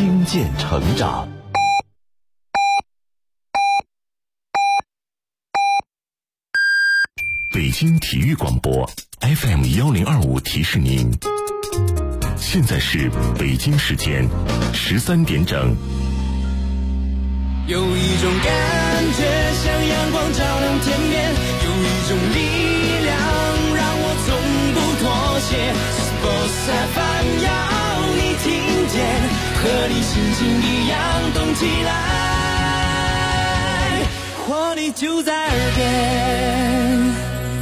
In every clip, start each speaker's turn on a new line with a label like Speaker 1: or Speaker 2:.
Speaker 1: 听见成长。北京体育广播 FM1025 提示您，现在是北京时间13点整。
Speaker 2: 有一种感觉像阳光照亮天边，有一种力量让我从不妥协。Sports FM 要你听见，和你心情一样动起来，活力就在耳边。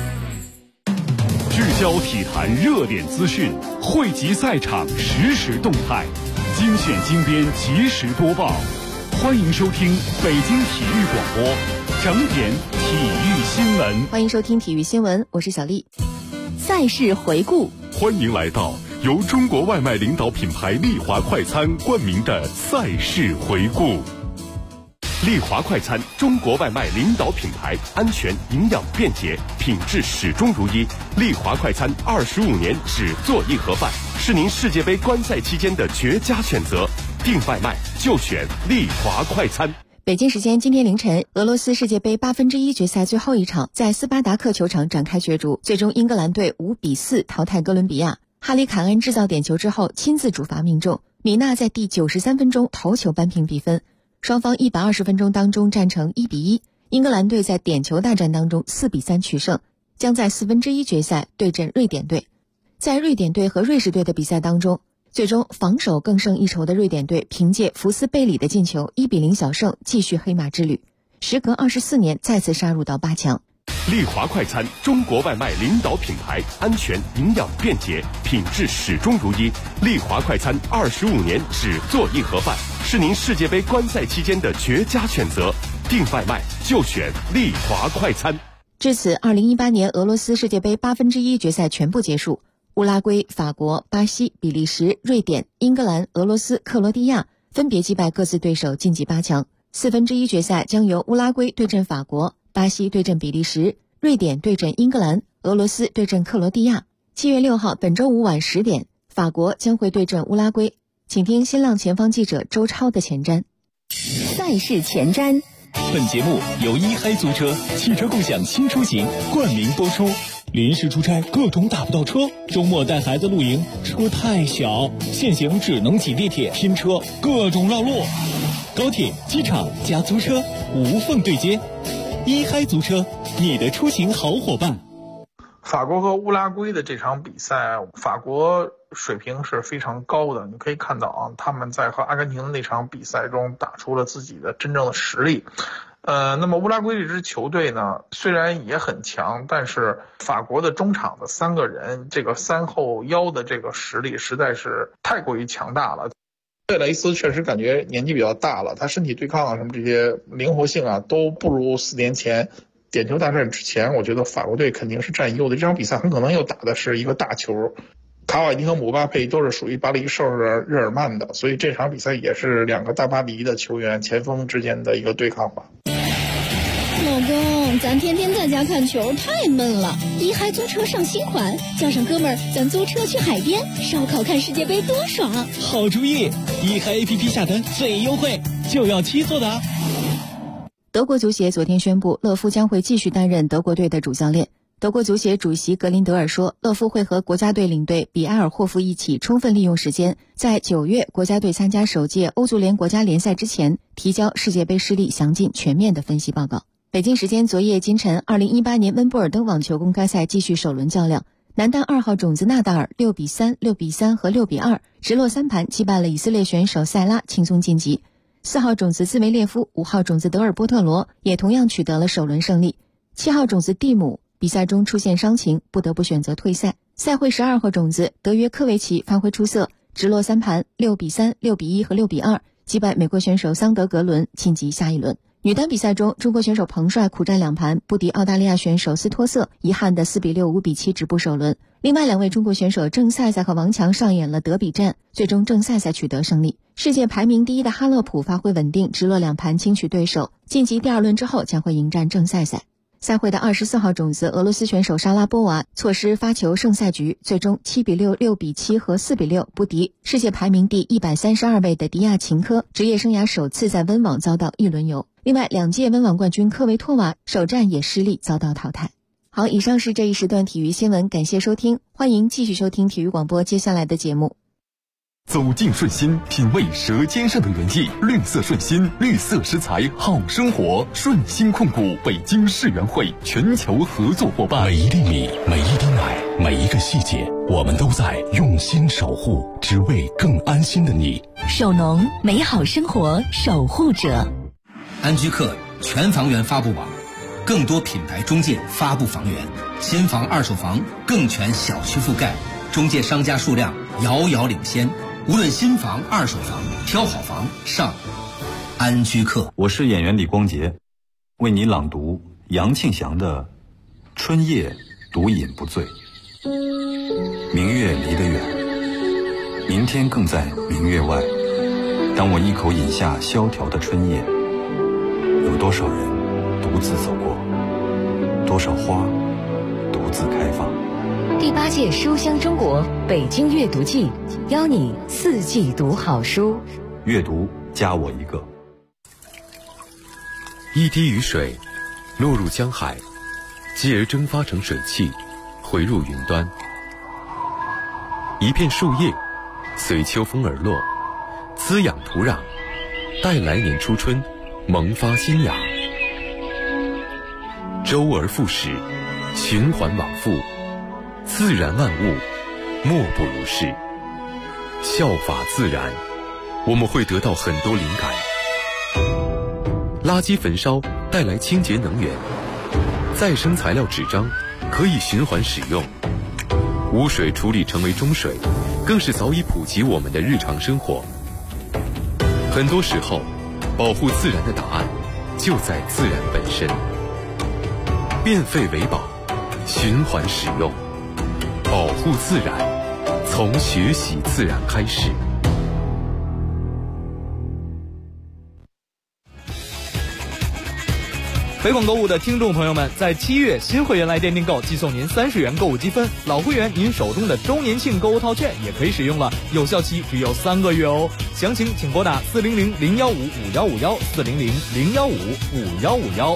Speaker 3: 聚焦体坛热点资讯，汇集赛场实时动态，精选精编及时播报。欢迎收听北京体育广播整点体育新闻。
Speaker 4: 欢迎收听体育新闻，我是小丽。赛事回顾，
Speaker 1: 欢迎来到由中国外卖领导品牌丽华快餐冠名的赛事回顾。丽华快餐，中国外卖领导品牌，安全、营养、便捷，品质始终如一。丽华快餐25年只做一盒饭，是您世界杯观赛期间的绝佳选择。订外卖就选丽华快餐。
Speaker 4: 北京时间今天凌晨，俄罗斯世界杯1/8决赛最后一场在斯巴达克球场展开角逐，最终英格兰队5-4淘汰哥伦比亚。哈里凯恩制造点球之后亲自主罚命中，米纳在第93分钟头球扳平比分。双方120分钟当中战成1-1，英格兰队在点球大战当中4-3取胜，将在1/4决赛对阵瑞典队。在瑞典队和瑞士队的比赛当中，最终防守更胜一筹的瑞典队凭借福斯贝里的进球1-0小胜，继续黑马之旅，时隔24年再次杀入到8强。
Speaker 1: 丽华快餐，中国外卖领导品牌，安全、营养、便捷，品质始终如一。丽华快餐25年只做一盒饭，是您世界杯观赛期间的绝佳选择。订外卖就选丽华快餐。
Speaker 4: 至此，2018年俄罗斯世界杯1/8决赛全部结束。乌拉圭、法国、巴西、比利时、瑞典、英格兰、俄罗斯、克罗地亚分别击败各自对手晋级8强。1/4决赛将由乌拉圭对阵法国，巴西对阵比利时，瑞典对阵英格兰，俄罗斯对阵克罗地亚。7月6号，本周五晚10点，法国将会对阵乌拉圭。请听新浪前方记者周超的前瞻。
Speaker 5: 赛事前瞻。
Speaker 6: 本节目由一嗨租车汽车共享新出行冠名播出。临时出差各种打不到车，周末带孩子露营车太小，现行只能挤地铁拼车，各种绕路。高铁、机场加租车无缝对接，一嗨租车，你的出行好伙伴。
Speaker 7: 法国和乌拉圭的这场比赛，法国水平是非常高的，你可以看到啊，他们在和阿根廷的那场比赛中打出了自己的真正的实力。那么乌拉圭这支球队呢，虽然也很强，但是法国的中场的3个人，这个3后腰的这个实力实在是太过于强大了。贝雷斯确实感觉年纪比较大了，他身体对抗啊什么这些灵活性啊都不如4年前。点球大战之前，我觉得法国队肯定是占优的。这场比赛很可能又打的是一个大球，卡瓦尼和姆巴佩都是属于巴黎圣日耳曼的，所以这场比赛也是2个大巴黎的球员前锋之间的一个对抗吧。
Speaker 5: 老公，咱天天在家看球太闷了，一嗨租车上新款，叫上哥们儿，咱租车去海边烧烤看世界杯多爽！
Speaker 6: 好主意，一嗨 APP 下单最优惠，就要7座的。
Speaker 4: 德国足协昨天宣布，勒夫将会继续担任德国队的主教练。德国足协主席格林德尔说，勒夫会和国家队领队比埃尔霍夫一起充分利用时间，在9月国家队参加首届欧足联国家联赛之前，提交世界杯失利详尽全面的分析报告。北京时间昨夜今晨，2018年温布尔登网球公开赛继续首轮较量，男单2号种子纳达尔6-3、6-3和6-2直落3盘击败了以色列选手塞拉，轻松晋级。4号种子兹维列夫、5号种子德尔波特罗也同样取得了首轮胜利。7号种子蒂姆比赛中出现伤情，不得不选择退赛。赛会12号种子德约科维奇发挥出色，直落3盘6-3、6-1和6-2击败美国选手桑德格伦，晋级下一轮。女单比赛中，中国选手彭帅苦战2盘，不敌澳大利亚选手斯托瑟，遗憾的4-6、5-7止步首轮。另外2位中国选手郑赛赛和王强上演了德比战，最终郑赛赛取得胜利。世界排名第1的哈勒普发挥稳定，直落2盘轻取对手，晋级第2轮之后将会迎战郑赛赛。 赛会的24号种子俄罗斯选手莎拉波娃错失发球胜赛局，最终7-6、6-7和4-6不敌世界排名第132位的迪亚琴科，职业生涯首次在温网遭到一轮游。另外2届温网冠军科维托娃首战也失利遭到淘汰。好，以上是这一时段体育新闻，感谢收听，欢迎继续收听体育广播接下来的节目。
Speaker 1: 走进顺心，品味舌尖上的原意。绿色顺心，绿色食材好生活。顺心控股北京世园会全球合作伙伴。
Speaker 8: 每一粒米，每一滴奶，每一个细节，我们都在用心守护，只为更安心的你。
Speaker 9: 首农，美好生活守护者。
Speaker 10: 安居客全房源发布网，更多品牌中介发布房源，新房二手房更全小区覆盖，中介商家数量遥遥领先。无论新房二手房，挑好房上安居客。
Speaker 11: 我是演员李光洁，为你朗读杨庆祥的《春夜独饮不醉》。明月离得远，明天更在明月外。当我一口饮下萧条的春夜，有多少人独自走过，多少花独自开放。
Speaker 9: 第8届书香中国北京阅读季，邀你4季读好书。
Speaker 11: 阅读加我一个。
Speaker 12: 一滴雨水落入江海，继而蒸发成水汽，回入云端。一片树叶随秋风而落，滋养土壤，待来年初春萌发新芽。周而复始，循环往复，自然万物莫不如是。效法自然，我们会得到很多灵感。垃圾焚烧带来清洁能源，再生材料纸张可以循环使用，污水处理成为中水，更是早已普及我们的日常生活。很多时候，保护自然的答案就在自然本身。变废为宝，循环使用，保护自然，从学习自然开始。
Speaker 13: 北广购物的听众朋友们，在7月新会员来电订购，寄送您30元购物积分；老会员您手中的周年庆购物套券也可以使用了，有效期只有3个月哦。详情请拨打400-015-5151，400-015-5151。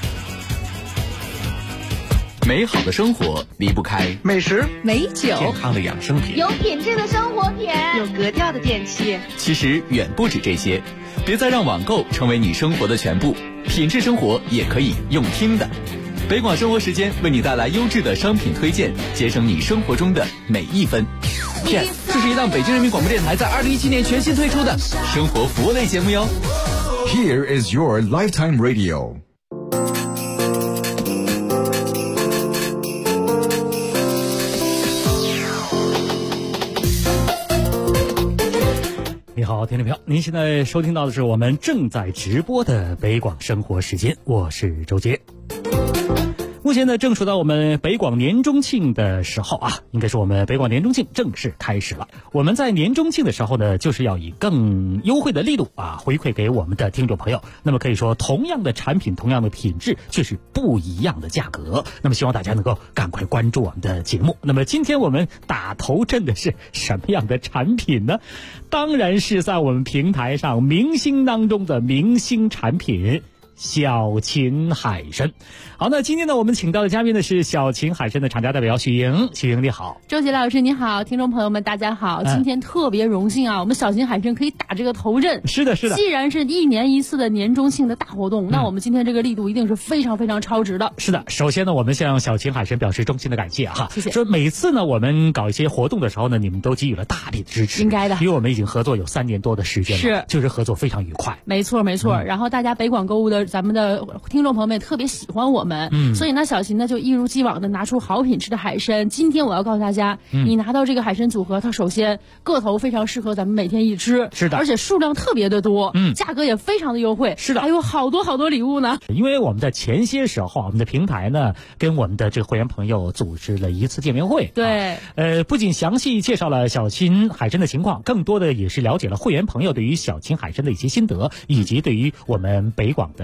Speaker 14: 美好的生活离不开
Speaker 7: 美食、
Speaker 9: 美酒、
Speaker 14: 健康的养生品、
Speaker 15: 有品质的生活品、
Speaker 16: 有格调的电器。
Speaker 14: 其实远不止这些，别再让网购成为你生活的全部，品质生活也可以用听的。北广生活时间为你带来优质的商品推荐，节省你生活中的每一分。这是一档北京人民广播电台在2017年全新推出的生活服务类节目哟。
Speaker 17: Here is your lifetime radio。
Speaker 3: 你好，听众朋友，您现在收听到的是我们正在直播的北广生活时间，我是周杰。目前呢，正处到我们北广年中庆的时候啊，应该是我们北广年中庆正式开始了。我们在年中庆的时候呢，就是要以更优惠的力度啊，回馈给我们的听众朋友。那么可以说，同样的产品，同样的品质，却是不一样的价格。那么希望大家能够赶快关注我们的节目。那么今天我们打头阵的是什么样的产品呢？当然是在我们平台上明星当中的明星产品。小秦海参。好，那今天呢，我们请到的嘉宾呢是小秦海参的厂家代表许莹。许莹你好。
Speaker 18: 周杰老师你好，听众朋友们大家好。今天特别荣幸啊，我们小秦海参可以打这个头阵。
Speaker 3: 是的，是的。
Speaker 18: 既然是1年一次的年中庆的大活动，那我们今天这个力度一定是非常非常超值的。
Speaker 3: 是的，首先呢，我们向小秦海参表示衷心的感谢哈。
Speaker 18: 谢谢。
Speaker 3: 说每次呢，我们搞一些活动的时候呢，你们都给予了大力的支持。
Speaker 18: 应该的，
Speaker 3: 因为我们已经合作有3年多的时间了，
Speaker 18: 是，
Speaker 3: 就是合作非常愉快。
Speaker 18: 没错，没错。然后大家北广购物的咱们的听众朋友们也特别喜欢我们，所以呢，小秦呢就一如既往的拿出好品质的海参。今天我要告诉大家，你拿到这个海参组合，它首先个头非常适合咱们每天一吃，
Speaker 3: 是的，
Speaker 18: 而且数量特别的多，价格也非常的优惠，
Speaker 3: 是的，
Speaker 18: 还有好多好多礼物呢。
Speaker 3: 因为我们在前些时候，我们的平台呢跟我们的这个会员朋友组织了一次见面会，
Speaker 18: 对，
Speaker 3: 不仅详细介绍了小秦海参的情况，更多的也是了解了会员朋友对于小秦海参的一些心得，以及对于我们北广的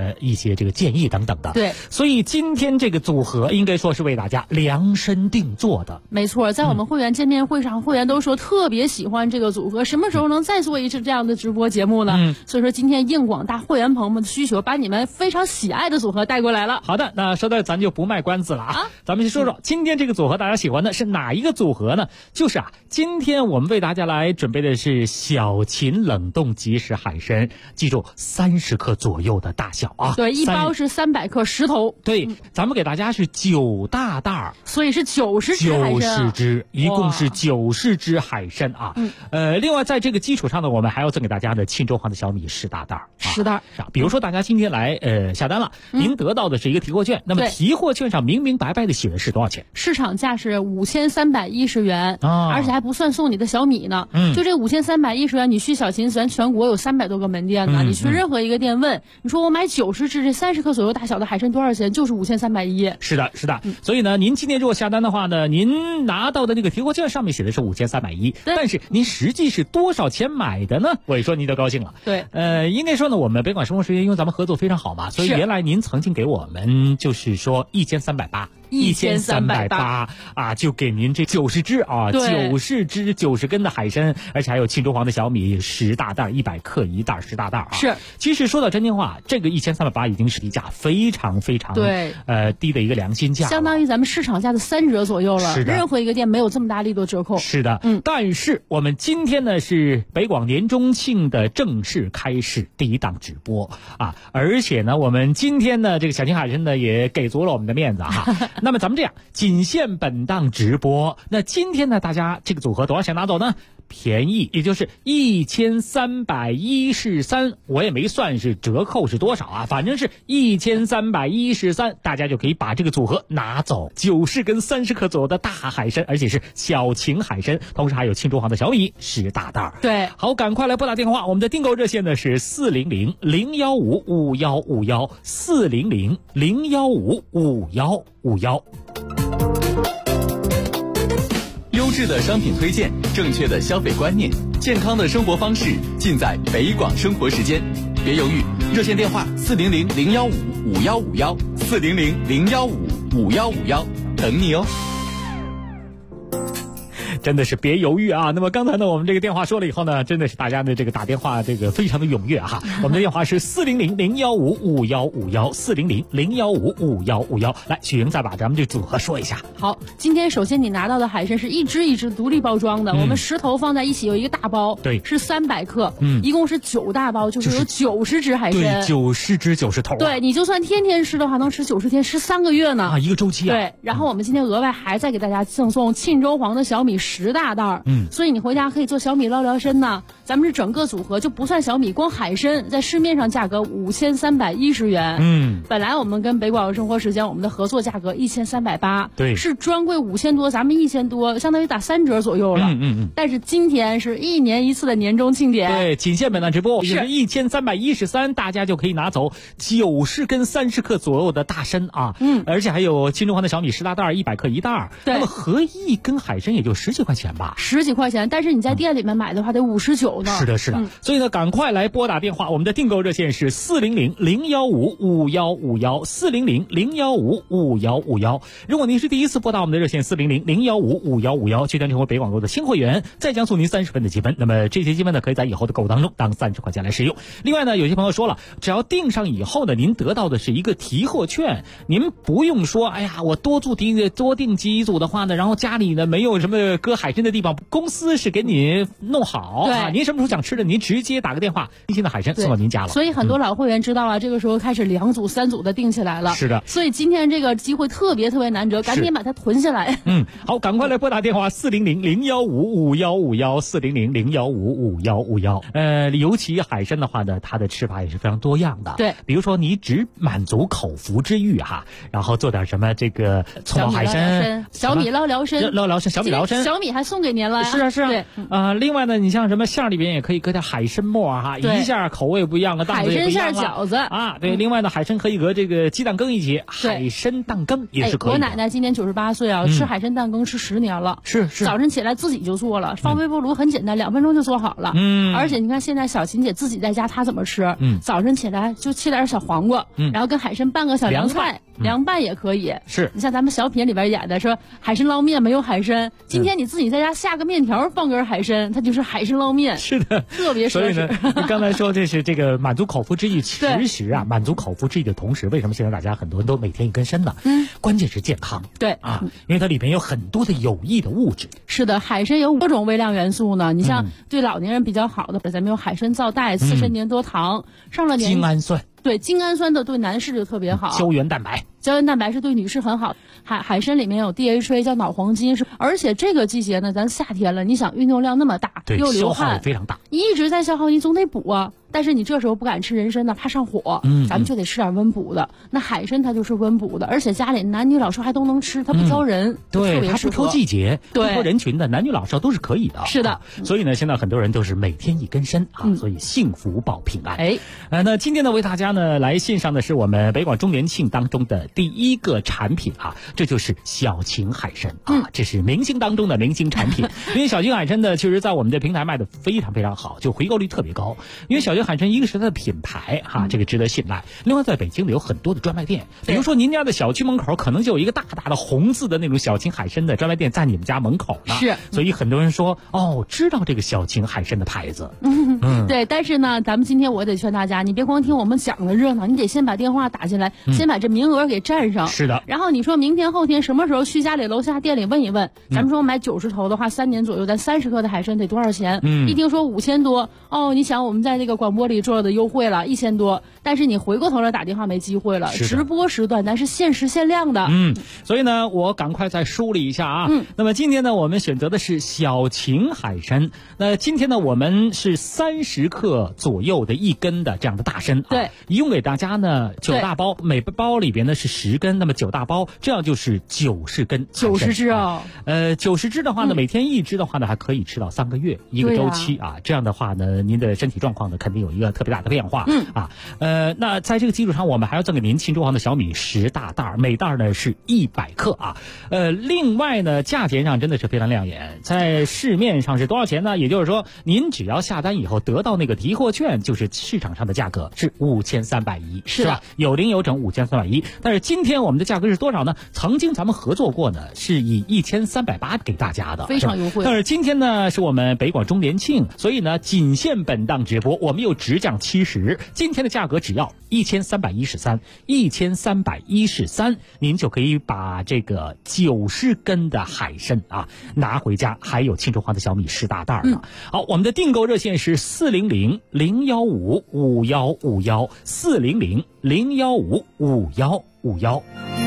Speaker 15: 一些这个建议等等的。
Speaker 18: 对，
Speaker 15: 所以今天这个组合应该说是为大家量身定做的。
Speaker 18: 没错，在我们会员见面会上，会员都说特别喜欢这个组合，什么时候能再做一次这样的直播节目呢？所以说今天应广大会员朋友们的需求，把你们非常喜爱的组合带过来了。
Speaker 15: 好的，那说到咱就不卖关子了啊，咱们先说说今天这个组合大家喜欢的是哪一个组合呢？就是今天我们为大家来准备的是小秦冷冻即食海参，记住30克左右的大小啊。
Speaker 18: 对，一包是300克10头。
Speaker 15: 对，咱们给大家是9大袋，
Speaker 18: 所以是90只海参。90
Speaker 15: 只，一共是90只海参啊。另外在这个基础上呢，我们还要赠给大家的庆州黄的小米10大袋。
Speaker 18: 10袋。
Speaker 15: 比如说大家今天来下单了，您得到的是一个提货券，那么提货券上明明白白的写的是多少钱？
Speaker 18: 市场价是5310元，而且还不算送你的小米呢。就这5310元，你去小秦咱全国有300多个门店呢，你去任何一个店问，你说我买90只这30克左右大小的海参多少钱？就是5310。
Speaker 15: 是的，是的。所以呢，您今天如果下单的话呢，您拿到的那个提货券上面写的是5310，但是您实际是多少钱买的呢？我一说您就高兴了。
Speaker 18: 对，
Speaker 15: 应该说呢，我们北广生活时间因为咱们合作非常好嘛，所以原来您曾经给我们就是说1380啊，就给您这90只啊，90只90根的海参，而且还有庆州黄的小米10大袋，100克一袋10大袋啊。
Speaker 18: 是，
Speaker 15: 其实说到真心话，这个1380已经是低价非常非常低的一个良心价，
Speaker 18: 相当于咱们市场价的3折左右了。
Speaker 15: 是的，
Speaker 18: 任何一个店没有这么大力度折扣。
Speaker 15: 是的，但是我们今天呢是北广年中庆的正式开始第一档直播啊，而且呢我们今天呢这个小秦海参呢也给足了我们的面子哈。那么咱们这样，仅限本档直播。那今天呢，大家这个组合多少钱拿走呢？便宜，也就是1313，我也没算是折扣是多少啊，反正是1313，大家就可以把这个组合拿走，90根30克左右的大海参，而且是小秦海参，同时还有庆州黄的小米10大袋。
Speaker 18: 对，
Speaker 15: 好，赶快来拨打电话，我们的订购热线呢是400-015-5151，400-015-5151。
Speaker 14: 优质的商品推荐，正确的消费观念，健康的生活方式，尽在北广生活时间。别犹豫，热线电话400-015-5151，400-015-5151，等你哦。
Speaker 15: 真的是别犹豫啊！那么刚才呢，我们这个电话说了以后呢，真的是大家的这个打电话这个非常的踊跃哈。我们的电话是400-015-5151，400-015-5151。来，许莹再把咱们这组合说一下。
Speaker 18: 好，今天首先你拿到的海参是一只一只独立包装的，我们10头放在一起有一个大包，
Speaker 15: 对，
Speaker 18: 是300克，一共是9大包，就是有90只海参，
Speaker 15: 对，90只90头。
Speaker 18: 对，你就算天天吃的话，能吃90天，吃3个月呢
Speaker 15: 啊，一个周期啊。
Speaker 18: 对，然后我们今天额外还再给大家赠送庆州黄的小米10大袋，所以你回家可以做小米捞辽参呢。咱们是整个组合就不算小米，光海参在市面上价格5310元，本来我们跟北广生活时间我们的合作价格1380，
Speaker 15: 对，
Speaker 18: 是专柜5000多，咱们1000多，相当于打3折左右了。但是今天是1年1次的年终庆典，
Speaker 15: 对，仅限本档直播，是1313，大家就可以拿走90根30克左右的大参啊，而且还有庆州黄的小米10大袋，100克一袋，那么合一根海参也就10几块钱吧
Speaker 18: ，10几块钱，但是你在店里面买的话得59呢。
Speaker 15: 是的，是的，所以呢，赶快来拨打电话，我们的订购热线是400-015-5151，400-015-5151。如果您是第一次拨打我们的热线400-015-5151，就将成为北广购的新会员，再将送您30分的积分。那么这些积分呢，可以在以后的购物当中当30块钱来使用。另外呢，有些朋友说了，只要订上以后呢，您得到的是一个提货券，您不用说，哎呀，我多订几组的话呢，然后家里呢没有什么搁海参的地方，公司是给你弄好啊。您什么时候想吃的，您直接打个电话，新鲜的海参送到您家了。
Speaker 18: 所以很多老会员知道了，这个时候开始2组3组的订起来了。
Speaker 15: 是的，
Speaker 18: 所以今天这个机会特别难得，赶紧把它囤下来。
Speaker 15: 好，赶快来拨打电话400-015-5151，400-015-5151。尤其海参的话呢，它的吃法也是非常多样的。
Speaker 18: 对，
Speaker 15: 比如说你只满足口腹之欲哈，然后做点什么这个葱爆海参、
Speaker 18: 小米捞辽参、
Speaker 15: 小米
Speaker 18: 小米还送给您了。
Speaker 15: 是啊是啊。
Speaker 18: 对，
Speaker 15: 另外呢，你像什么馅儿里边也可以搁点海参末哈，一下口味不一样，档次也不一样。
Speaker 18: 海参馅饺子
Speaker 15: 啊，对。另外呢，海参可以搁这个鸡蛋羹一起，海参蛋羹也是可以的。
Speaker 18: 我奶奶今年98岁啊，吃海参蛋羹吃10年了。
Speaker 15: 是。
Speaker 18: 早晨起来自己就做了，放微波炉很简单，2分钟就做好了。而且你看现在小琴姐自己在家，她怎么吃？早晨起来就切点小黄瓜，然后跟海参拌个小凉菜，凉拌也可以。
Speaker 15: 是。
Speaker 18: 你像咱们小品里边演的说海参捞面没有海参，今天你自己在家下个面条，放根海参，它就是海参捞面。
Speaker 15: 是的，
Speaker 18: 特别奢侈。
Speaker 15: 所以呢，你刚才说这是这个满足口腹之欲，其实啊，满足口腹之欲的同时，为什么现在大家很多人都每天一根参呢？关键是健康。
Speaker 18: 对
Speaker 15: 啊，因为它里边有很多的有益的物质。
Speaker 18: 是的，海参有多种微量元素呢。你像对老年人比较好的，咱们有海参皂苷、刺参粘多糖，上了年
Speaker 15: 精氨酸。
Speaker 18: 对，精氨酸的对男士就特别好。
Speaker 15: 胶原蛋白
Speaker 18: 是对女士很好。海参里面有 DHA， 叫脑黄金，而且这个季节呢，咱夏天了，你想运动量那么大，又流汗，
Speaker 15: 消耗也非常大，
Speaker 18: 一直在消耗，你总得补啊。但是你这时候不敢吃人参呢，怕上火，咱们就得吃点温补的。那海参它就是温补的，而且家里男女老少还都能吃，它不挑人，
Speaker 15: 对，它不挑季节，不挑人群的，男女老少都是可以的。
Speaker 18: 是的，
Speaker 15: 所以呢，现在很多人都是每天一根参啊，所以幸福保平安。那今天呢，为大家呢来献上的是我们北广周年庆当中的第一个产品啊，这就是小秦海参啊，这是明星当中的明星产品。因为小秦海参呢，其实在我们的平台卖的非常非常好，就回购率特别高。因为小秦海参一个是它的品牌哈，这个值得信赖。另外，在北京呢有很多的专卖店，比如说您家的小区门口可能就有一个大大的红字的那种小秦海参的专卖店在你们家门口呢。
Speaker 18: 是，
Speaker 15: 所以很多人说知道这个小秦海参的牌子。
Speaker 18: 对，但是呢，咱们今天我得劝大家，你别光听我们讲的热闹，你得先把电话打进来，先把这名额给占上。
Speaker 15: 是的。
Speaker 18: 然后你说明天后天什么时候去家里楼下店里问一问，咱们说买90头的话，3年左右，咱30克的海参得多少钱？一听说5000多，你想我们在这个广播里做的优惠了1000多，但是你回过头来打电话没机会了。直播时段咱是限时限量的。
Speaker 15: 所以呢，我赶快再梳理一下啊。那么今天呢，我们选择的是小秦海参。那今天呢，我们是30克左右的1根的这样的大参。
Speaker 18: 对，
Speaker 15: 一共给大家呢9大包，每包里边呢是10根，那么9大包，这样就是90根。
Speaker 18: 90只啊
Speaker 15: ，90只的话呢，每天1只的话呢，还可以吃到3个月一个周期啊。这样的话呢，您的身体状况呢，肯定有一个特别大的变化。那在这个基础上，我们还要赠给您庆州行的小米10大袋，每袋呢是100克啊。另外呢，价钱上真的是非常亮眼，在市面上是多少钱呢？也就是说，您只要下单以后得到那个提货券，就是市场上的价格是5310，是吧？有零有整5310。但是今天我们的价格是多少呢？曾经咱们合作过呢，是以1380给大家的，
Speaker 18: 非常优惠。
Speaker 15: 但是今天呢，是我们北广周年庆，所以呢，仅限本档直播，我们又直降70，今天的价格只要1313，您就可以把这个90根的海参啊拿回家，还有庆州行的小米10大袋呢。好，我们的订购热线是400-015-5151，400-015-5151。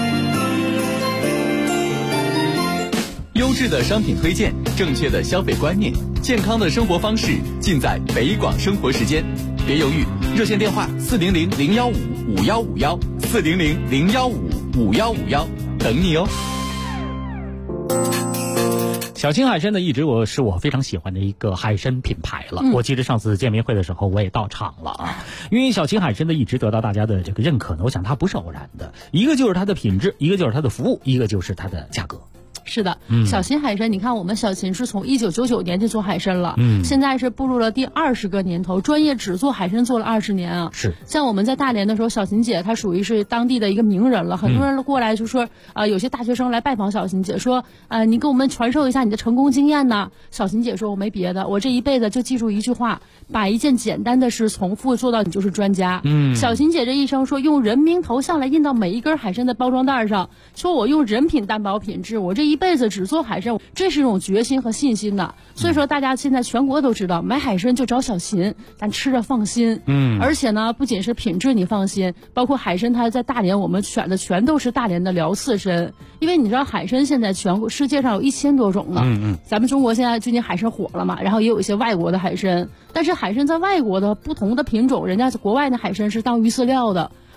Speaker 14: 优质的商品推荐，正确的消费观念，健康的生活方式，尽在北广生活时间。别犹豫，热线电话400-015-5151，400-015-5151，等你哦。
Speaker 15: 小秦海参呢，一直是我非常喜欢的一个海参品牌了。我记得上次见面会的时候，我也到场了啊。因为小秦海参呢，一直得到大家的这个认可呢，我想它不是偶然的，一个就是它的品质，一个就是它的服务，一个就是它的价格。
Speaker 18: 是的，小秦海参，你看我们小秦是从1999年就做海参了，现在是步入了第20个年头，专业只做海参做了20年啊。
Speaker 15: 是，
Speaker 18: 像我们在大连的时候，小秦姐她属于是当地的一个名人了，很多人过来就说，有些大学生来拜访小秦姐，说，你给我们传授一下你的成功经验呢。小秦姐说，我没别的，我这一辈子就记住一句话，把一件简单的事重复做到你就是专家。小秦姐这一生说，用人名头像来印到每一根海参的包装袋上，说我用人品担保品质，我这一辈子只做海参，这是一种决心和信心的。所以说大家现在全国都知道，买海参就找小秦，咱吃着放心。而且呢，不仅是品质你放心，包括海参它在大连我们选的全都是大连的辽刺参，因为你知道海参现在全国世界上有1000多种呢。咱们中国现在最近海参火了嘛，然后也有一些外国的海参，但是海参在外国的不同的品种，人家国外的海参是当鱼饲料的。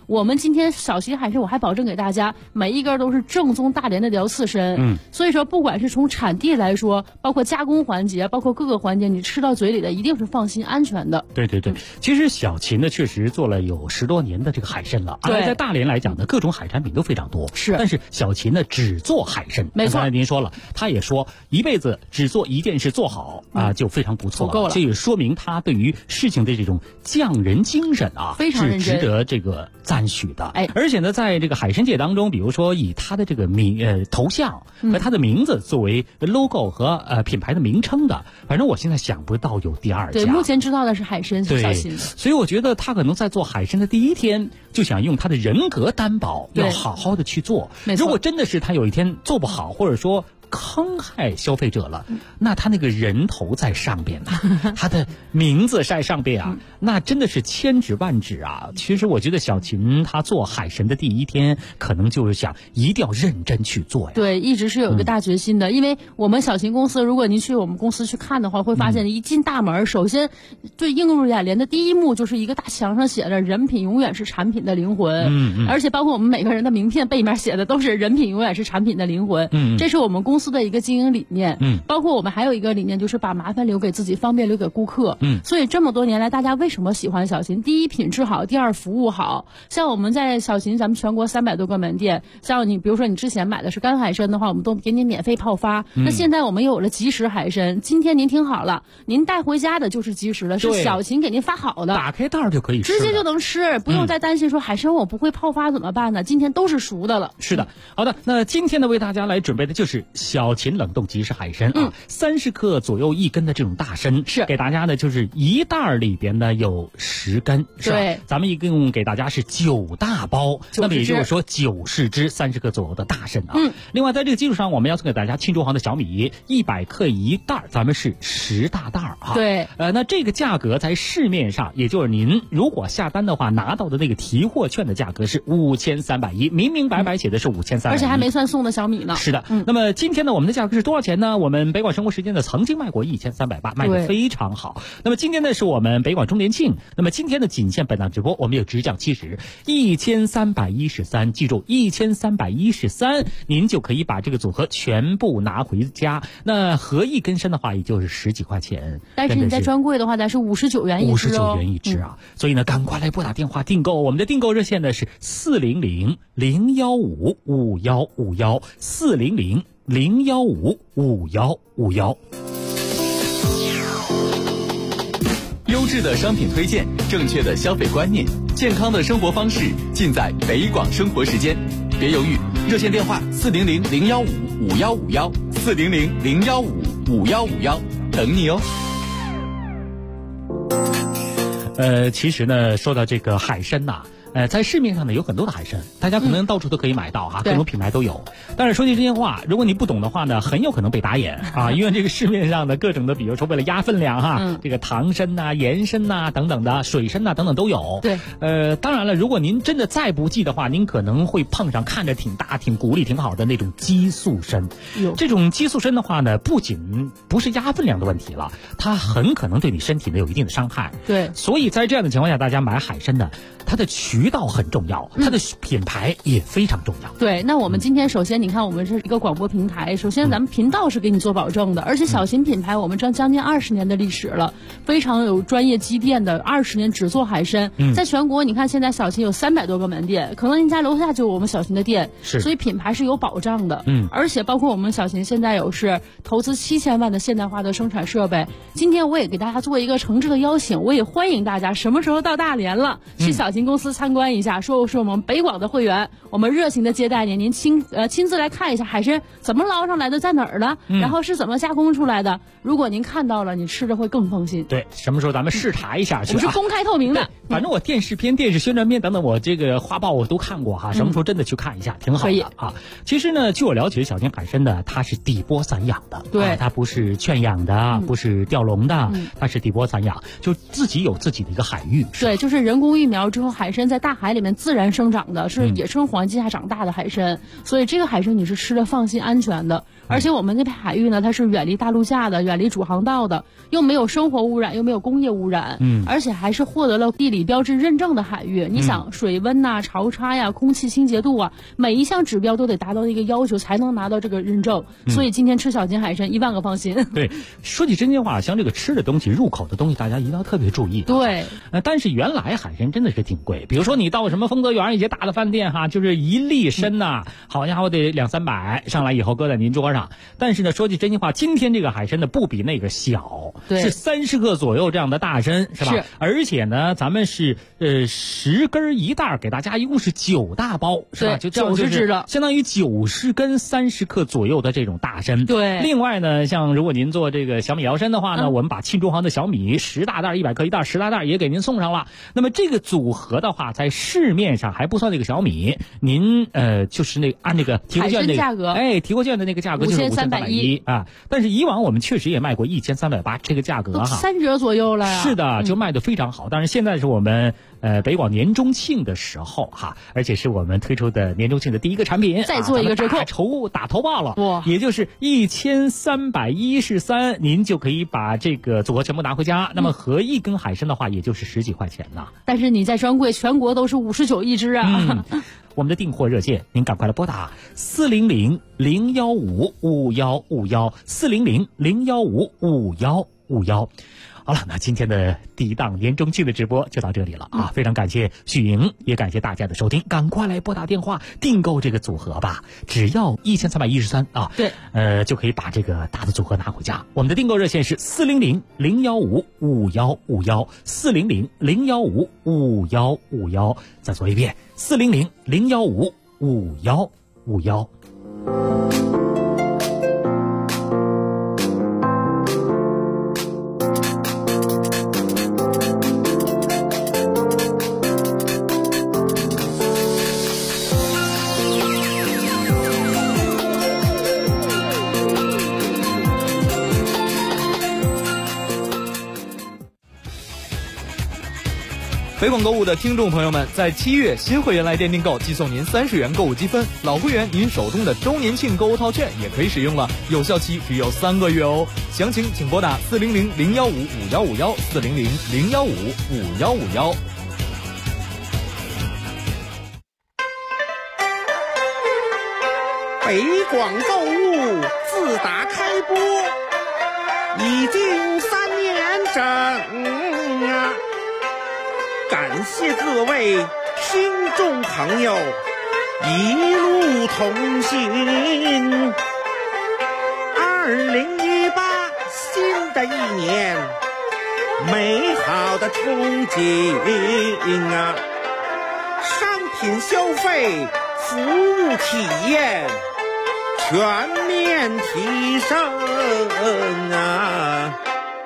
Speaker 18: 我们今天小旗海参，我还保证给大家每一根都是正宗大连的辽刺参。所以说不管是从产地来说，包括加工环节，包括各个环节，你吃到嘴里的一定是放心安全的。
Speaker 15: 对对对，其实小秦呢确实做了有10多年的这个海参了，
Speaker 18: 对，
Speaker 15: 而在大连来讲呢，各种海产品都非常多。
Speaker 18: 是，
Speaker 15: 但是小秦呢只做海参。
Speaker 18: 没错，
Speaker 15: 刚才您说了，他也说一辈子只做一件事做好就非常不错了，这也说明他对于事情的这种匠人精神
Speaker 18: 非常认真，
Speaker 15: 是值得这个赞许的。
Speaker 18: 哎，
Speaker 15: 而且呢，在这个海参界当中，比如说以他的这个头像和他的名字作为 logo 和品牌的名称的，反正我现在想不到有第二家。
Speaker 18: 对，目前知道的是海参是小秦，
Speaker 15: 所以我觉得他可能在做海参的第一天就想用他的人格担保，要好好的去做。如果真的是他有一天做不好，或者说坑害消费者了，那他那个人头在上边呐，他的名字在上边啊，那真的是千指万指啊。其实我觉得小秦他做海参的第一天，可能就是想一定要认真去做呀。
Speaker 18: 对，一直是有一个大决心的。因为我们小秦公司，如果您去我们公司去看的话，会发现一进大门，首先最映入眼帘的第一幕就是一个大墙上写着"人品永远是产品的灵魂"，而且包括我们每个人的名片背面写的都是"人品永远是产品的灵魂"。这是我们公司的一个经营理念。包括我们还有一个理念，就是把麻烦留给自己，方便留给顾客。所以这么多年来，大家为什么喜欢小秦？第一，品质好；第二，服务好。像我们在小秦，咱们全国300多个门店，像你比如说你之前买的是干海参的话，我们都给你免费泡发。那现在我们有了即食海参，今天您听好了，您带回家的就是即食的，是小秦给您发好的，
Speaker 15: 打开袋就可以吃，
Speaker 18: 直接就能吃，不用再担心说海参我不会泡发怎么办呢？今天都是熟的了。
Speaker 15: 是的，好的，那今天呢为大家来准备的就是小秦冷冻即食海参30克左右1根的这种大参，
Speaker 18: 是给
Speaker 15: 大家呢就是一袋里边呢有10根，是吧？
Speaker 18: 对，
Speaker 15: 咱们一共给大家是9大包，那么也就是说90只30克左右的大参啊。另外在这个基础上，我们要送给大家庆州行的小米100克1袋，咱们是10大袋啊。
Speaker 18: 对，
Speaker 15: 那这个价格在市面上，也就是您如果下单的话拿到的那个提货券的价格是5310，明明白白写的是5310，
Speaker 18: 而且还没算送的小米呢。
Speaker 15: 是的，那么今天呢我们的价格是多少钱呢？我们北广生活时间呢曾经卖过1380，卖得非常好。那么今天呢是我们北广周年庆，那么今天的仅限本档直播，我们有直降70 1313，记住1313，您就可以把这个组合全部拿回家。那合1根参的话，也就是10几块钱，
Speaker 18: 但是你在专柜的话，咱是59元一只
Speaker 15: 59元一只啊。所以呢，赶快来拨打电话订购，我们的订购热线呢是400-015-5151，400-015-5151。
Speaker 14: 优质的商品推荐，正确的消费观念，健康的生活方式，尽在北广生活时间。别犹豫，热线电话400-015-5151，400-015-5151，等你哦。
Speaker 15: 其实呢，说到这个海参呐，在市面上呢有很多的海参，大家可能到处都可以买到哈，各种品牌都有。但是说句真心话，如果你不懂的话呢，很有可能被打眼啊，因为这个市面上的各种的，比如说为了压分量哈，这个糖参呐、盐参呐等等的，水参呐等等都有。
Speaker 18: 对，
Speaker 15: 当然了，如果您真的再不济的话，您可能会碰上看着挺大、挺骨力挺好的那种激素参。这种激素参的话呢，不仅不是压分量的问题了，它很可能对你身体呢有一定的伤害。
Speaker 18: 对，
Speaker 15: 所以在这样的情况下，大家买海参呢，它的渠道很重要，它的品牌也非常重要。
Speaker 18: 对，那我们今天首先你看，我们是一个广播平台，首先咱们频道是给你做保证的，而且小秦品牌我们将近20年的历史了，非常有专业积淀的，20年只做海参。在全国你看现在小秦有300多个门店，可能您家楼下就有我们小秦的店，所以品牌是有保障的。而且包括我们小秦现在有是投资7000万的现代化的生产设备。今天我也给大家做一个诚挚的邀请，我也欢迎大家什么时候到大连了，去小秦公司参观一下，说是我们北广的会员，我们热情的接待您，您亲自来看一下海参怎么捞上来的，在哪儿了，然后是怎么加工出来的。如果您看到了，你吃着会更放心。
Speaker 15: 对，什么时候咱们视察一下去？
Speaker 18: 我是公开透明的，
Speaker 15: 反正我电视片、电视宣传片等等，我这个花报我都看过哈。什么时候真的去看一下，挺好的啊。其实呢，据我了解，小秦海参呢，它是底波散养的，
Speaker 18: 对，
Speaker 15: 它不是圈养的，不是钓笼的，它是底波散养，就自己有自己的一个海域。
Speaker 18: 对，就是人工育苗之后，海参在大海里面自然生长的，是野生环境下长大的海参，所以这个海参你是吃的放心安全的。而且我们那片海域呢，它是远离大陆架的，远离主航道的，又没有生活污染，又没有工业污染，而且还是获得了地理标志认证的海域。你想水温呐、潮差呀、空气清洁度啊，每一项指标都得达到一个要求才能拿到这个认证。所以今天吃小金海参1万个放心。
Speaker 15: 对，说起真心话，像这个吃的东西、入口的东西，大家一定要特别注意。
Speaker 18: 对，
Speaker 15: 但是原来海参真的是挺贵，比如说你到什么丰泽园一些大的饭店哈，就是一粒参呐，好家伙得200-300，上来以后搁在您桌上。但是呢，说句真心话，今天这个海参呢不比那个小，是30克左右这样的大参，是吧？是。而且呢，咱们是10根1袋，给大家一共是9大包，是吧？就90只的，相当于90根30克左右的这种大参。
Speaker 18: 对。
Speaker 15: 另外呢，像如果您做这个小米摇参的话呢，我们把庆中航的小米10大袋100克1袋10大袋也给您送上了。那么这个组合的话，在市面上还不算那个小米，您就是那按这个提货券的价格，提货券的那个价格就是5310啊。但是以往我们确实也卖过1380，这个价格哈
Speaker 18: 3折左右了呀。
Speaker 15: 是的，就卖得非常好。当然现在是我们北广年中庆的时候哈，而且是我们推出的年中庆的第一个产品，
Speaker 18: 再做一个折扣，
Speaker 15: 打头报了，也就是1313，您就可以把这个组合全部拿回家。那么合一根海参的话，也就是10几块钱呢。
Speaker 18: 但是你在专柜全国都是59一只啊。
Speaker 15: 我们的订货热线，您赶快来拨打400-015-5151，400-015-5151。好了，那今天的第一档年中庆的直播就到这里了啊！非常感谢许莹，也感谢大家的收听，赶快来拨打电话订购这个组合吧，只要1313啊！
Speaker 18: 对，
Speaker 15: 就可以把这个大的组合拿回家。我们的订购热线是400-015-5151，400-015-5151。再说一遍，400-015-5151。
Speaker 13: 北广购物的听众朋友们，在7月新会员来电订购，寄送您30元购物积分；老会员您手中的周年庆购物套券也可以使用了，有效期只有3个月哦。详情请拨打400-015-5151，400-015-5151。
Speaker 16: 北广购物自打开播已经3年整啊！感谢各位听众朋友一路同行。2018新的一年，美好的憧憬啊！商品消费、服务体验全面提升啊！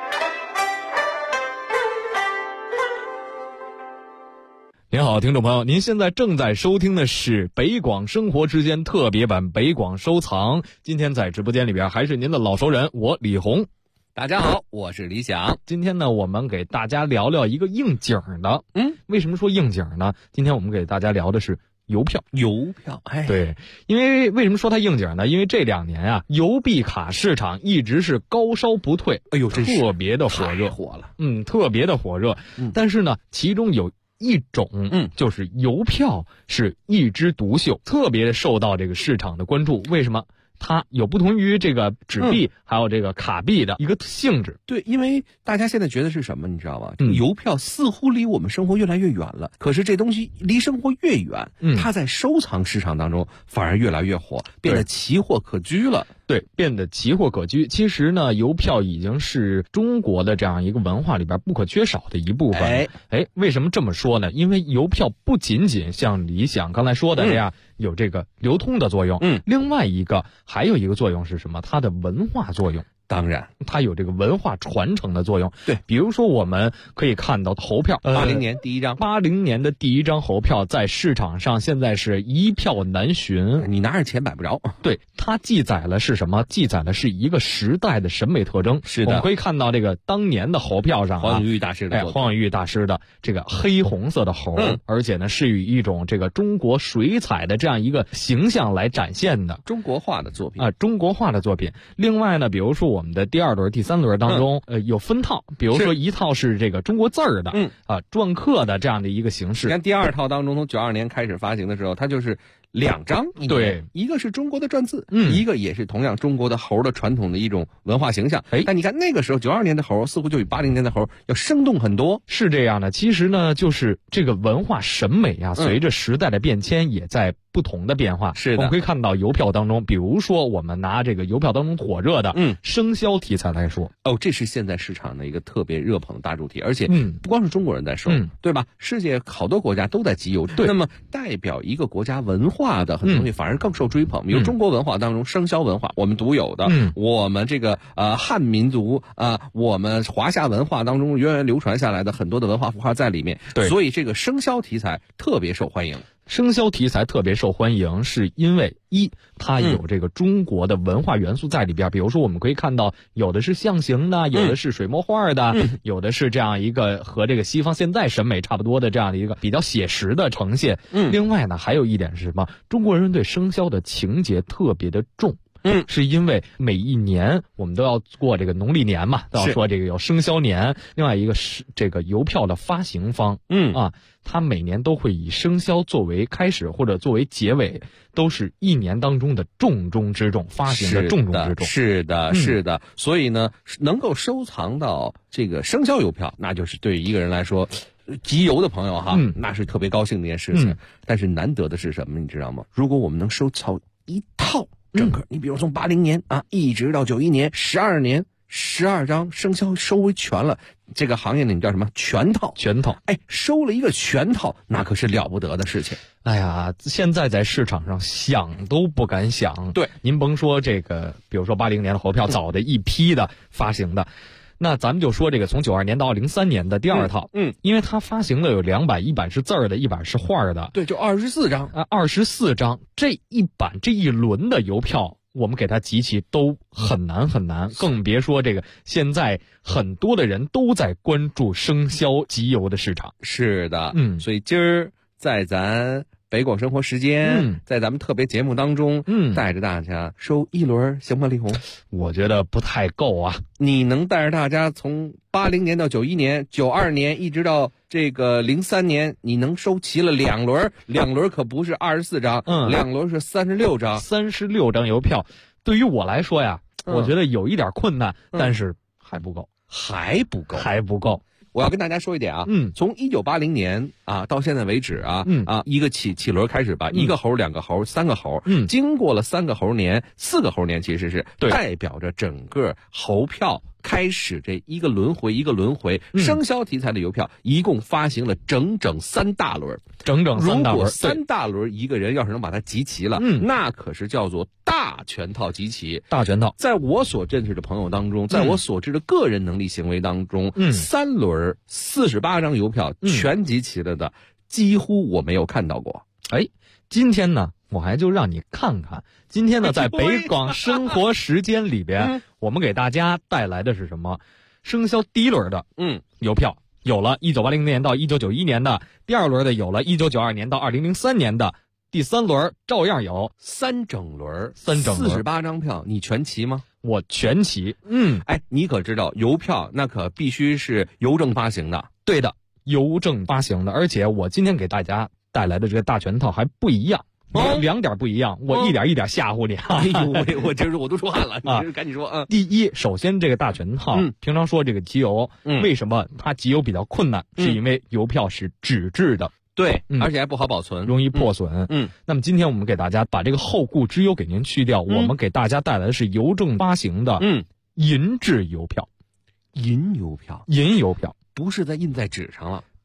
Speaker 13: 您好，听众朋友，您现在正在收听的是北广生活之间特别版北广收藏。今天在直播间里边还是您的老熟人，我李红。
Speaker 19: 大家好，我是李想。
Speaker 13: 今天呢，我们给大家聊聊一个应景的。为什么说应景呢？今天我们给大家聊的是邮票。对，因为为什么说它应景呢？因为这2年啊，邮币卡市场一直是高烧不退，特别的火热，特别的火热。但是呢，其中有一种，就是邮票是一枝独秀，特别受到这个市场的关注。为什么？它有不同于这个纸币还有这个卡币的一个性质。
Speaker 19: 对，因为大家现在觉得是什么，你知道吧？这个邮票似乎离我们生活越来越远了，可是这东西离生活越远，它在收藏市场当中反而越来越火，变得奇货可居了。
Speaker 13: 对，变得奇货可居。其实呢，邮票已经是中国的这样一个文化里边不可缺少的一部分。为什么这么说呢？因为邮票不仅仅像李想刚才说的这样有这个流通的作用，另外还有一个作用是什么？它的文化作用。
Speaker 19: 当然，
Speaker 15: 它有这个文化传承的作用。
Speaker 19: 对，
Speaker 15: 比如说我们可以看到猴票
Speaker 19: ，80年第一张
Speaker 15: ，80年的第一张猴票在市场上现在是一票难寻，
Speaker 19: 你拿着钱买不着。
Speaker 15: 对，它记载了是什么？记载了是一个时代的审美特征。
Speaker 19: 是的，
Speaker 15: 我们可以看到这个当年的猴票上，
Speaker 19: 黄永玉大师的
Speaker 15: 黄永玉大师的这个黑红色的猴，而且呢是以一种这个中国水彩的这样一个形象来展现的
Speaker 19: 中国画的作品
Speaker 15: 中国画的作品。另外呢，比如说我们的第2轮、第3轮当中，有分套，比如说一套是这个中国字儿的，篆刻的这样的一个形式。
Speaker 19: 你看第2套当中，从92年开始发行的时候，它就是2张，
Speaker 15: 对，
Speaker 19: 一个是中国的篆字，一个也是同样中国的猴的传统的一种文化形象。但你看那个时候92年的猴似乎就比80年的猴要生动很多。
Speaker 15: 是这样的，其实呢，就是这个文化审美啊，随着时代的变迁也在不同的变化。
Speaker 19: 是的，
Speaker 15: 我们可以看到邮票当中，比如说我们拿这个邮票当中火热的生肖题材来说，
Speaker 19: 这是现在市场的一个特别热捧的大主题，而且不光是中国人在收，对吧？世界好多国家都在集邮。
Speaker 15: 对，
Speaker 19: 那么代表一个国家文化的很多东西反而更受追捧。比如中国文化当中生肖文化，我们独有的，我们这个汉民族我们华夏文化当中源远流传下来的很多的文化符号在里面。
Speaker 15: 对，
Speaker 19: 所以这个生肖题材特别受欢迎。
Speaker 15: 生肖题材特别受欢迎，是因为它有这个中国的文化元素在里边。比如说我们可以看到有的是象形的，有的是水墨画的，有的是这样一个和这个西方现代审美差不多的这样的一个比较写实的呈现。另外呢，还有一点是什么？中国人对生肖的情节特别的重。是因为每一年我们都要过这个农历年嘛，都要说这个有生肖年。另外一个是这个邮票的发行方，它每年都会以生肖作为开始或者作为结尾，都是一年当中的重中之重，发行的重中之重。
Speaker 19: 是的，是的。所以呢，能够收藏到这个生肖邮票，那就是对于一个人来说，集邮的朋友哈，那是特别高兴的一件事情。但是难得的是什么，你知道吗？如果我们能收藏一套整个，你比如从80年一直到91年，12年，12张生肖收为全了。这个行业呢，你叫什么？全套。收了一个全套，那可是了不得的事情。
Speaker 15: 哎呀，现在在市场上想都不敢想。
Speaker 19: 对，
Speaker 15: 您甭说这个，比如说80年的猴票，早的一批的发行的。那咱们就说这个从92年到03年的第2套，因为它发行的有2版，一版是字儿的，一版是画的。
Speaker 19: 对，就24张
Speaker 15: 24张，这一版这一轮的邮票，我们给它集齐都很难很难，更别说这个现在很多的人都在关注生肖集邮的市场。
Speaker 19: 是的，所以今儿在咱北广生活时间，在咱们特别节目当中，带着大家收一轮行吗？李红，
Speaker 15: 我觉得不太够啊。
Speaker 19: 你能带着大家从80年到91年、92年一直到这个03年，你能收齐了2轮，2轮可不是24张，2轮是36张
Speaker 15: ，36张邮票。对于我来说呀，我觉得有一点困难，但是还不够。我要跟大家说一点啊，从1980年到现在为止一个起轮开始吧，一个猴、2个猴、3个猴，经过了3个猴年、4个猴年，其实是代表着整个猴票开始这一个轮回，生肖题材的邮票一共发行了整整3大轮，如果3大轮一个人要是能把它集齐了，那可是叫做大全套集齐。 大全套，
Speaker 19: 在我所认识的朋友当中，在我所知的个人能力行为当中，3轮48张邮票全集齐了的，几乎我没有看到过。
Speaker 15: 今天呢，我还就让你看看。今天呢，在北广生活时间里边，我们给大家带来的是什么？生肖第一轮的邮票有了1980年到1991年的，第2轮的有了1992年到2003年的，第3轮照样有
Speaker 19: 3整轮48张票，你全齐吗？
Speaker 15: 我全齐。
Speaker 19: 你可知道邮票那可必须是邮政发行的。
Speaker 15: 对的，邮政发行的，而且我今天给大家带来的这个大全套还不一样。2点不一样，我一点一点吓唬你。
Speaker 19: 我这我都出汗了，你赶紧说。
Speaker 15: 第一，首先这个大全套，平常说这个集邮，为什么它集邮比较困难？是因为邮票是纸质的，
Speaker 19: 对，而且还不好保存，
Speaker 15: 容易破损。那么今天我们给大家把这个后顾之忧给您去掉，我们给大家带来的是邮政发行的银质邮票。
Speaker 19: 银邮票
Speaker 15: 银邮票
Speaker 19: 不是在印在纸上了。
Speaker 15: 对，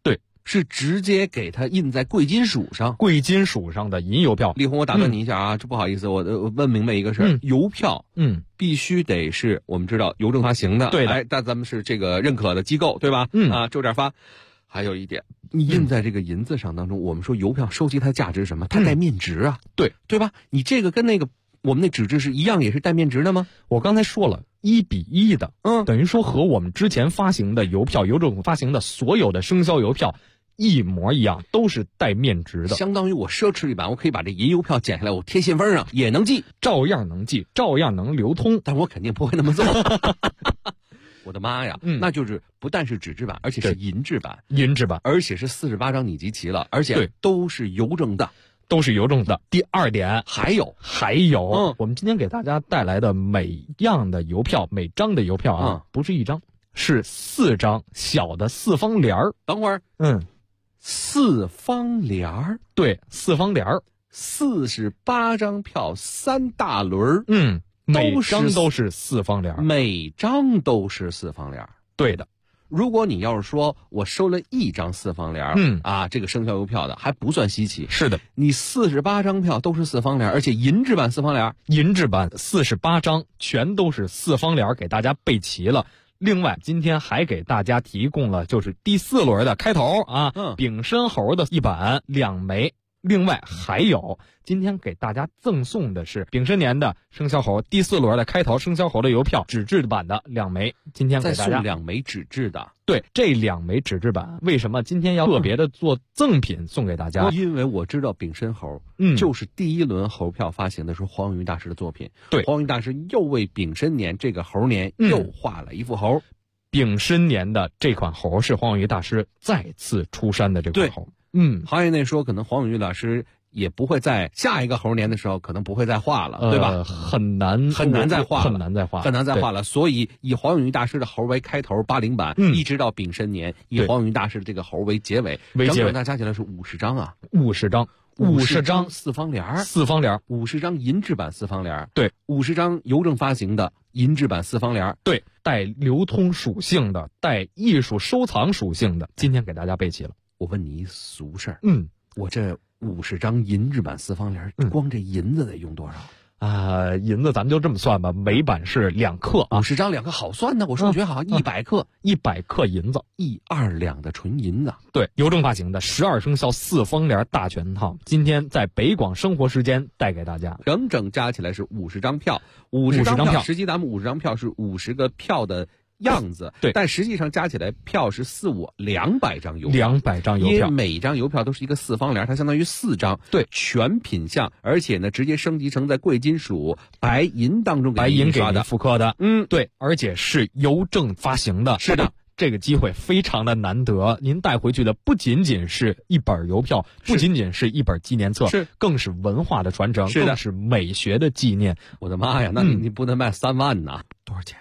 Speaker 19: 是直接给它印在贵金属上，
Speaker 20: 贵金属上的银邮票。
Speaker 19: 李红，我打断你一下啊，这不好意思，我问明白一个事儿，邮票，必须得是我们知道邮政发行的，
Speaker 20: 对的，
Speaker 19: 但咱们是这个认可的机构，对吧？周点发。还有一点，你印在这个银子上当中，我们说邮票收集它的价值是什么？它带面值啊，对吧？你这个跟那个我们那纸质是一样，也是带面值的吗？
Speaker 20: 我刚才说了，1:1的，等于说和我们之前发行的邮票，邮政发行的所有的生肖邮票一模一样，都是带面值的。
Speaker 19: 相当于我奢侈一版，我可以把这银邮票剪下来，我贴信封上也能寄，
Speaker 20: 照样能寄，照样能流通，
Speaker 19: 但我肯定不会那么做。我的妈呀，那就是不但是纸质版，而且是银质版，而且是48张你集齐了，而且都是邮政的。
Speaker 20: 第二点，
Speaker 19: 还有，
Speaker 20: 我们今天给大家带来的每样的邮票，每张的邮票啊，不是一张，是4张小的4方联儿。
Speaker 19: 等会儿，4方联儿，
Speaker 20: 对，4方联儿
Speaker 19: ，48张票3大轮，
Speaker 20: 每张都是4方联，
Speaker 19: 每张都是4方联，
Speaker 20: 对的。
Speaker 19: 如果你要是说我收了1张4方联，这个生肖邮票的还不算稀奇。
Speaker 20: 是的，
Speaker 19: 你48张票都是4方联，而且银质版4方联，
Speaker 20: 银质版48张全都是4方联，给大家备齐了。另外，今天还给大家提供了就是第4轮的开头啊，丙申猴的1版2枚。另外还有，今天给大家赠送的是丙申年的生肖猴第4轮的开头生肖猴的邮票纸质版的2枚。今天给大家
Speaker 19: 再送2枚纸质的。
Speaker 20: 对，这2枚纸质版为什么今天要特别的做赠品送给大家？
Speaker 19: 因为我知道丙申猴，就是第1轮猴票发行的时候黄永玉大师的作品。
Speaker 20: 对，
Speaker 19: 黄永玉大师又为丙申年这个猴年又画了一幅猴。
Speaker 20: 丙申年的这款猴是黄永玉大师再次出山的这款猴。
Speaker 19: 行业内说，可能黄永玉老师也不会在下一个猴年的时候，可能不会再画了，对吧？
Speaker 20: 很难再画
Speaker 19: 了。所以以黄永玉大师的猴为开头80版，一直到丙申年，以黄永玉大师的这个猴为结尾，整整加起来是50张啊
Speaker 20: ，50张
Speaker 19: 4方联
Speaker 20: ，50
Speaker 19: 张银质版4方联，
Speaker 20: 对
Speaker 19: ，50张邮政发行的银质版4方联，
Speaker 20: 对，带流通属性的，带艺术收藏属性的，今天给大家备齐了。
Speaker 19: 我问你一俗事儿，我这50张银质版4方联，光这银子得用多少？
Speaker 20: 银子咱们就这么算吧，每版是2克啊
Speaker 19: ，50张2克好算呢。我数学好，100克
Speaker 20: ，100克银子
Speaker 19: ，1-2两的纯银子。
Speaker 20: 对，邮政发行的12生肖4方联大全套，今天在北广生活时间带给大家，
Speaker 19: 整整加起来是50张票，50张票，实际咱们50张票是50个票的样子，
Speaker 20: 对，
Speaker 19: 但实际上加起来票是200张邮票
Speaker 20: ，200张邮票，
Speaker 19: 因为每张邮票都是一个4方联，它相当于4张，
Speaker 20: 对，
Speaker 19: 全品项，而且呢，直接升级成在贵金属白银当中
Speaker 20: 白银给
Speaker 19: 你
Speaker 20: 复刻的，对，而且是邮政发行的，
Speaker 19: 是的。
Speaker 20: 这个机会非常的难得，您带回去的不仅仅是一本邮票，不仅仅是一本纪念册，更是文化的传承，更是美学的纪念。
Speaker 19: 我的妈呀，那你不能卖3万呐？
Speaker 20: 多少钱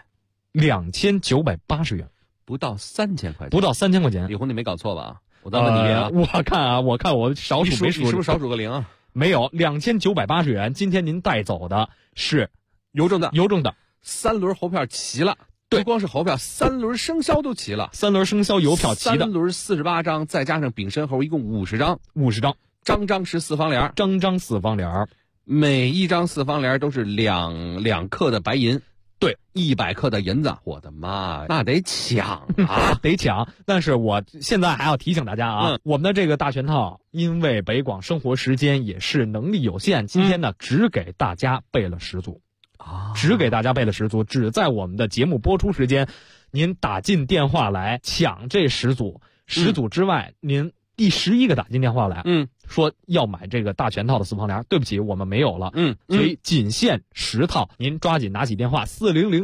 Speaker 20: ？2980元，
Speaker 19: 不到3000块钱，
Speaker 20: 不到3000块钱。
Speaker 19: 李红，你没搞错吧？我再问你一遍啊！
Speaker 20: 我看我少数没数，
Speaker 19: 你是不是少数个0啊？
Speaker 20: 没有，2980元。今天您带走的是
Speaker 19: 邮政的
Speaker 20: 3
Speaker 19: 轮猴票齐了。
Speaker 20: 对，
Speaker 19: 不光是猴票，3轮生肖都齐了。
Speaker 20: 3轮生肖邮票齐的
Speaker 19: ，3轮48张，再加上丙申猴，一共50张
Speaker 20: ，50张，
Speaker 19: 张是4方联，
Speaker 20: 张4方联，
Speaker 19: 每一张4方联都是2克的白银，
Speaker 20: 对
Speaker 19: ，100克的银子。我的妈，那得抢啊，
Speaker 20: 得抢！但是我现在还要提醒大家啊，我们的这个大全套，因为北广生活时间也是能力有限，今天呢，只给大家备了10组。只给大家备了10组，只在我们的节目播出时间，您打进电话来抢这10组，10组之外，您第11个打进电话来，说要买这个大全套的4方联，对不起，我们没有了，所以仅限10套，您抓紧拿起电话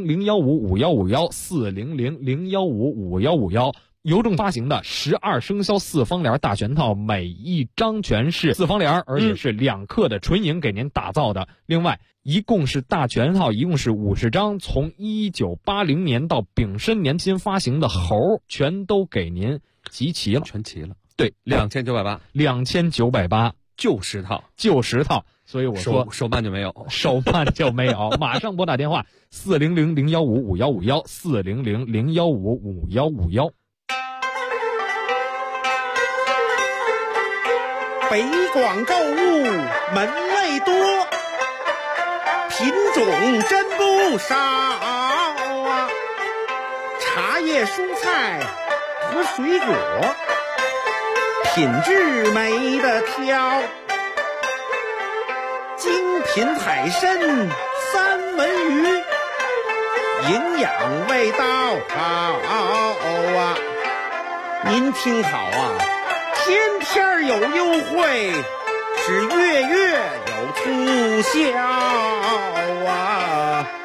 Speaker 20: 400-015-5151，400-015-5151。邮政发行的12生肖4方联大全套，每一张全是4方联，而且是2克的纯银给您打造的。另外，一共是大全套，一共是50张，从1980年到丙申年间发行的猴，全都给您集齐了，
Speaker 19: 全齐了。
Speaker 20: 对
Speaker 19: ，2980，就10套，
Speaker 20: 所以我说
Speaker 19: 手办就没有，
Speaker 20: 马上拨打电话400-015-5151，400-015-5151。
Speaker 16: 北广购物门类多，品种真不少啊！茶叶、蔬菜和水果，品质没得挑。精品海参、三文鱼，营养味道好啊！您听好啊，天天有优惠，是月月有促销啊！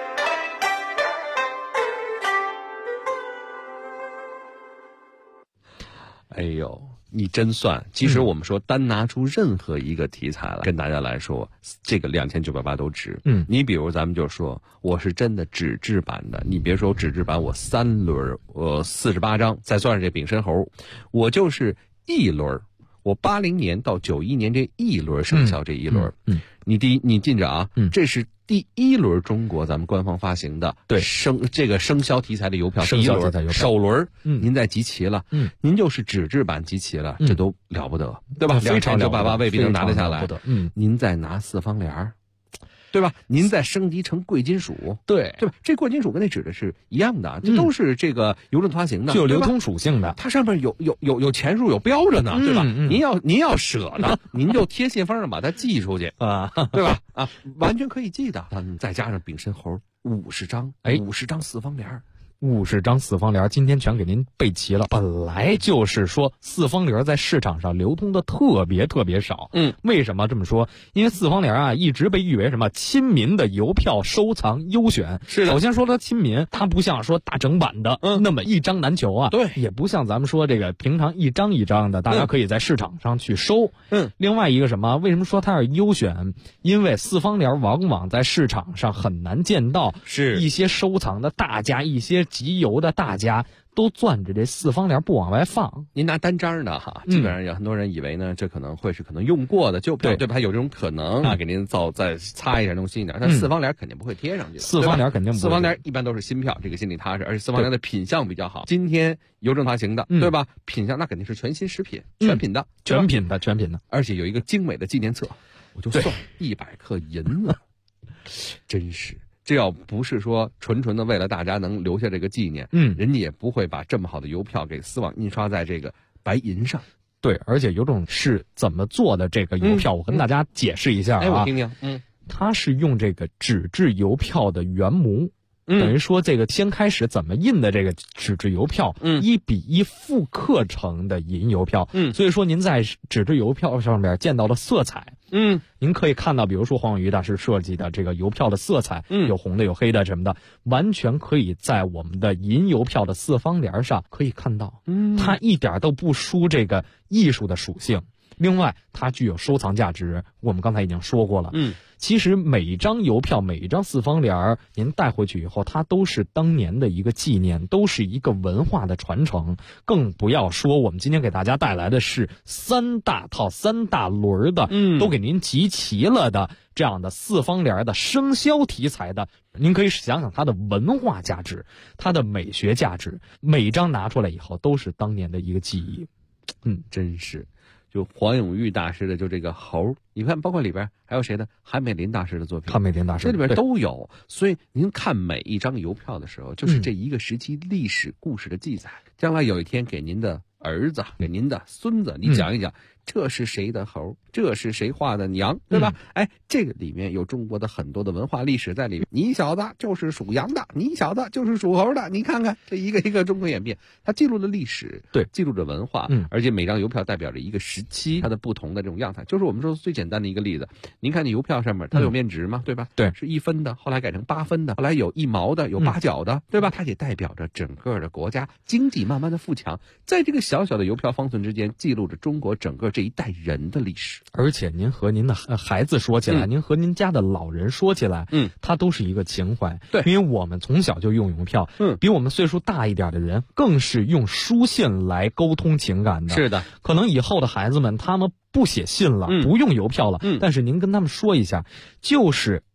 Speaker 19: 哎呦，你真算！其实我们说单拿出任何一个题材来跟大家来说，这个2980都值。你比如咱们就说，我是真的纸质版的，你别说纸质版，我3轮，48张，再算上这丙申猴，我就是1轮。我80年到91年这1轮生肖这1轮，你记着啊，这是第1轮中国咱们官方发行的这个生肖题材的邮票，第1轮首轮，您再集齐了，您就是纸质版集齐了，这都了不得，对吧？2988未必能拿得下来，您再拿4方联，对吧？您再升级成贵金属，对吧？这贵金属跟那纸的是一样的，这都是这个邮政发行的，
Speaker 20: 具有流通属性的。
Speaker 19: 它上面有钱数有标着呢，对吧？您要舍得，您就贴信封上把它寄出去啊，对吧？啊，完全可以寄的。再加上丙申猴50张，50张4方联。
Speaker 20: 50张4方联，今天全给您备齐了。本来就是说4方联在市场上流通的特别少。为什么这么说？因为4方联啊，一直被誉为什么亲民的邮票收藏优选。是的。首先说它亲民，它不像说大整版的那么一张难求啊。对。也不像咱们说这个平常一张一张的，大家可以在市场上去收。另外一个什么？为什么说它是优选？因为4方联往往在市场上很难见到，是一些收藏的大家，一些集邮的大家都攥着这4方联不往外放。
Speaker 19: 您拿单张的哈，基本上有很多人以为呢，这可能用过的旧票，对吧？有这种可能啊，给您再擦一下弄新一点，但4方联肯定不会贴上去。
Speaker 20: 4方联肯定不会。
Speaker 19: 4方联一般都是新票，这个心里踏实，而且4方联的品相比较好。今天邮政发行的，对吧？品相那肯定是全新食品，全品的，而且有一个精美的纪念册，我就送100克银了，真是。这要不是说纯的为了大家能留下这个纪念，人家也不会把这么好的邮票给丝网印刷在这个白银上。
Speaker 20: 对，而且邮政是怎么做的这个邮票，我跟大家解释一下啊。
Speaker 19: 我听听。
Speaker 20: 它是用这个纸质邮票的原模。等于说这个先开始怎么印的这个纸质邮票，1比1复刻成的银邮票。所以说您在纸质邮票上面见到的色彩，您可以看到，比如说黄永瑜大师设计的这个邮票的色彩，有红的有黑的什么的，完全可以在我们的银邮票的4方联上可以看到，它一点都不输这个艺术的属性。另外，它具有收藏价值，我们刚才已经说过了。其实每一张邮票，每一张4方联，您带回去以后，它都是当年的一个纪念，都是一个文化的传承。更不要说我们今天给大家带来的是3大套、3大轮的，都给您集齐了的这样的4方联的生肖题材的，您可以想想它的文化价值，它的美学价值，每一张拿出来以后都是当年的一个记忆。
Speaker 19: 真是。就黄永玉大师的就这个猴，你看包括里边还有谁的韩美林大师的作品，
Speaker 20: 韩美林大师
Speaker 19: 这里边都有。所以您看每一张邮票的时候，就是这一个时期历史故事的记载。将来有一天给您的儿子、给您的孙子，你讲一讲，这是谁的猴，这是谁画的娘，对吧？这个里面有中国的很多的文化历史在里面。你小子就是属羊的，你小子就是属猴的，你看看这一个一个中国演变，它记录了历史，对，记录着文化，而且每张邮票代表着一个时期它的不同的这种样态。就是我们说最简单的一个例子，您看那邮票上面它有面值嘛，对吧？对，是1分的，后来改成8分的，后来有1毛的，有8角的，对吧？它也代表着整个的国家经济慢慢的富强，在这个小小的邮票方寸之间，记录着中国整个这一代人的历史。
Speaker 20: 而且您和您的孩子说起来，您和您家的老人说起来，它都是一个情怀。对，因为我们从小就用邮票，比我们岁数大一点的人更是用书信来沟通情感的。是的，可能以后的孩子们他们不写信了，不用邮票了，但是您跟他们说一下，就是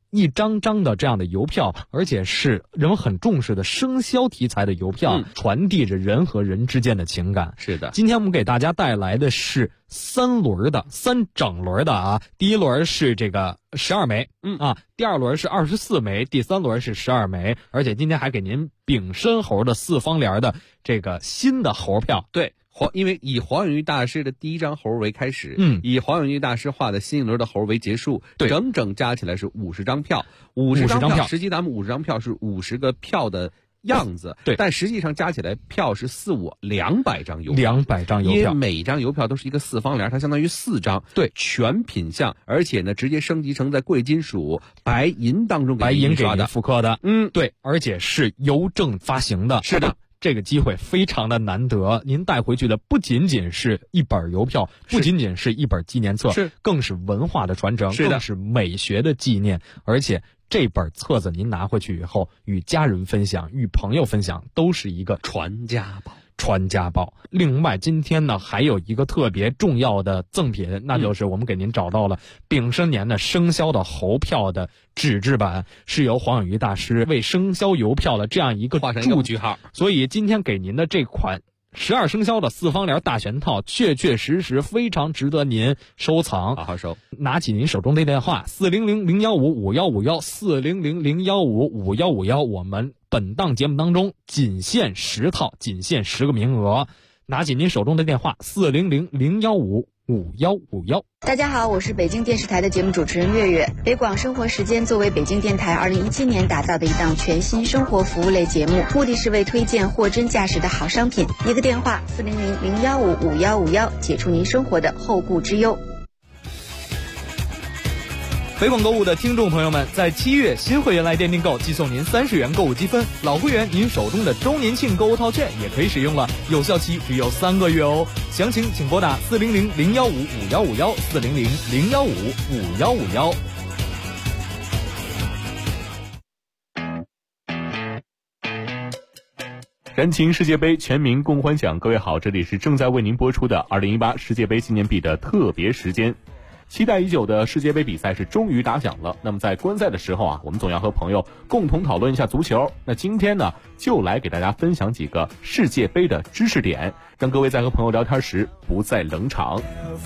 Speaker 20: 一张张的这样的邮票，而且是人们很重视的生肖题材的邮票，传递着人和人之间的情感。
Speaker 19: 是的，
Speaker 20: 今天我们给大家带来的是三整轮的啊，第一轮是这个12枚，第二轮是24枚，第三轮是12枚，而且今天还给您丙申猴的4方联的这个新的猴票。
Speaker 19: 对。因为以黄永玉大师的第一张猴为开始，以黄永玉大师画的新一轮的猴为结束，
Speaker 20: 对，
Speaker 19: 整整加起来是50张票，50张票，实际咱们50张票是50个票的样子，
Speaker 20: 对，
Speaker 19: 但实际上加起来票是200张邮票
Speaker 20: ，200张邮票，
Speaker 19: 因为每张邮票都是一个4方联，它相当于4张，
Speaker 20: 对，
Speaker 19: 全品相，而且呢直接升级成在贵金属、白银当中
Speaker 20: 白银给您复刻的，
Speaker 19: 对，
Speaker 20: 而且是邮政发行的，
Speaker 19: 是的。
Speaker 20: 这个机会非常的难得，您带回去的不仅仅是一本邮票，不仅仅是一本纪念册，更是文化的传承，更是美学的纪念，而且这本册子您拿回去以后，与家人分享，与朋友分享，都是一个传家宝。另外今天呢还有一个特别重要的赠品，那就是我们给您找到了丙申年的生肖的猴票的纸质版，是由黄永玉大师为生肖邮票的这样一个
Speaker 19: 画上一个句号，
Speaker 20: 所以今天给您的这款12生肖的4方联大全套确确实实非常值得您收藏，
Speaker 19: 好好收。
Speaker 20: 拿起您手中的电话400-015-5151 400-015-5151，我们本档节目当中仅限10套，仅限10个名额。拿起您手中的电话400-015-5151。
Speaker 21: 大家好，我是北京电视台的节目主持人月月。北广生活时间作为北京电台2017年打造的一档全新生活服务类节目，目的是为推荐货真价实的好商品。一个电话400-015-5151，解除您生活的后顾之忧。
Speaker 13: 北广购物的听众朋友们，在7月新会员来电订购，寄送您30元购物积分；老会员您手中的周年庆购物套券也可以使用了，有效期只有3个月哦。详情请拨打400-015-5151 400-015-5151。
Speaker 1: 燃情世界杯，全民共欢享。各位好，这里是正在为您播出的2018世界杯纪念币的特别时间。期待已久的世界杯比赛是终于打响了。那么在观赛的时候啊，我们总要和朋友共同讨论一下足球。那今天呢，就来给大家分享几个世界杯的知识点，让各位在和朋友聊天时不再冷场。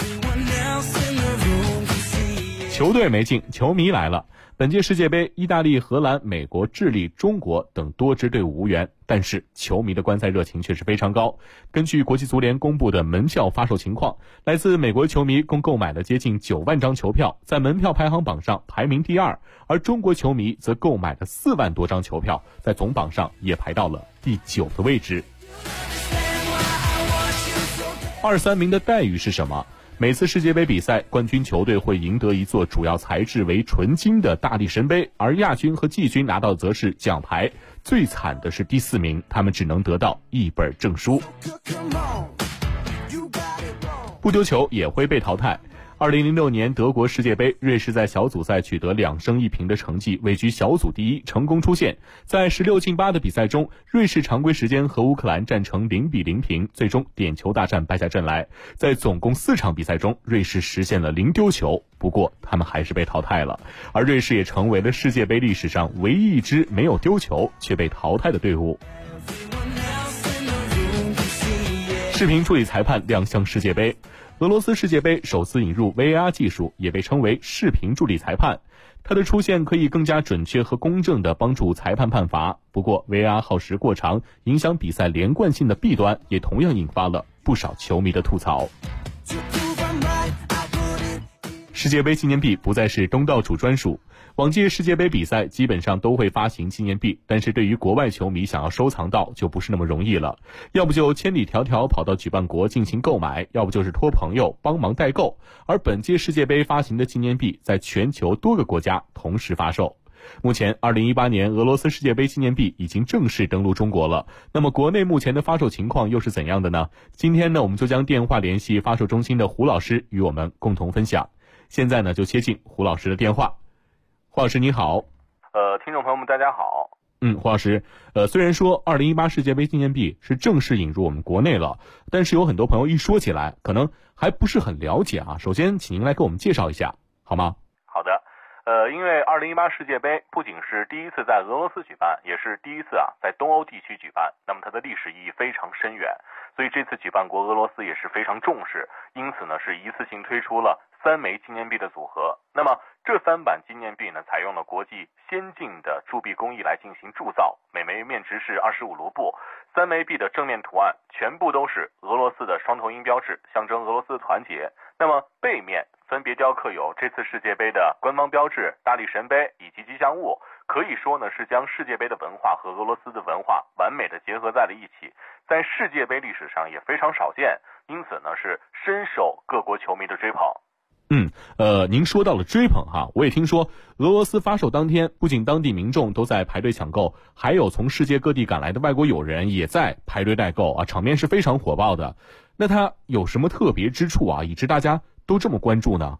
Speaker 1: 球队没进，球迷来了。本届世界杯，意大利、荷兰、美国、智利、中国等多支队伍无缘，但是球迷的观赛热情却是非常高。根据国际足联公布的门票发售情况，来自美国球迷共购买了接近9万张球票，在门票排行榜上排名第2，而中国球迷则购买了4万多张球票，在总榜上也排到了第9的位置。2、3名的待遇是什么？每次世界杯比赛，冠军球队会赢得一座主要材质为纯金的大力神杯，而亚军和季军拿到的则是奖牌。最惨的是第4名，他们只能得到一本证书。不丢球也会被淘汰。2006年德国世界杯，瑞士在小组赛取得2胜1平的成绩，位居小组第1，成功出线。在16进8的比赛中，瑞士常规时间和乌克兰战成0-0平，最终点球大战败下阵来。在总共4场比赛中，瑞士实现了0丢球，不过他们还是被淘汰了。而瑞士也成为了世界杯历史上唯一一支没有丢球却被淘汰的队伍。视频处理裁判亮相世界杯。俄罗斯世界杯首次引入 VAR 技术，也被称为视频助理裁判。它的出现可以更加准确和公正地帮助裁判判罚。不过 VAR 耗时过长，影响比赛连贯性的弊端也同样引发了不少球迷的吐槽。世界杯纪念币不再是东道主专属。往届世界杯比赛基本上都会发行纪念币，但是对于国外球迷想要收藏到就不是那么容易了，要不就千里迢迢跑到举办国进行购买，要不就是托朋友帮忙代购。而本届世界杯发行的纪念币在全球多个国家同时发售。目前2018年俄罗斯世界杯纪念币已经正式登陆中国了，那么国内目前的发售情况又是怎样的呢？今天呢，我们就将电话联系发售中心的胡老师与我们共同分享。现在呢，就接进胡老师的电话。胡老师你好。
Speaker 22: 听众朋友们大家好。
Speaker 1: 胡老师，虽然说2018世界杯纪念币是正式引入我们国内了，但是有很多朋友一说起来可能还不是很了解啊。首先请您来给我们介绍一下好吗？
Speaker 22: 好的。 因为2018世界杯不仅是第一次在俄罗斯举办，也是第一次在东欧地区举办，那么它的历史意义非常深远，所以这次举办国俄罗斯也是非常重视，因此呢是一次性推出了3枚纪念币的组合。那么这3版纪念币呢，采用了国际先进的铸币工艺来进行铸造，每枚面值是25卢布，3枚币的正面图案全部都是俄罗斯的双头鹰标志，象征俄罗斯的团结。那么背面分别雕刻有这次世界杯的官方标志、大力神杯以及吉祥物，可以说呢是将世界杯的文化和俄罗斯的文化完美的结合在了一起，在世界杯历史上也非常少见，因此呢是深受各国球迷的追捧。
Speaker 1: 您说到了追捧哈，我也听说俄罗斯发售当天，不仅当地民众都在排队抢购，还有从世界各地赶来的外国友人也在排队代购啊，场面是非常火爆的。那它有什么特别之处啊，以致大家都这么关注呢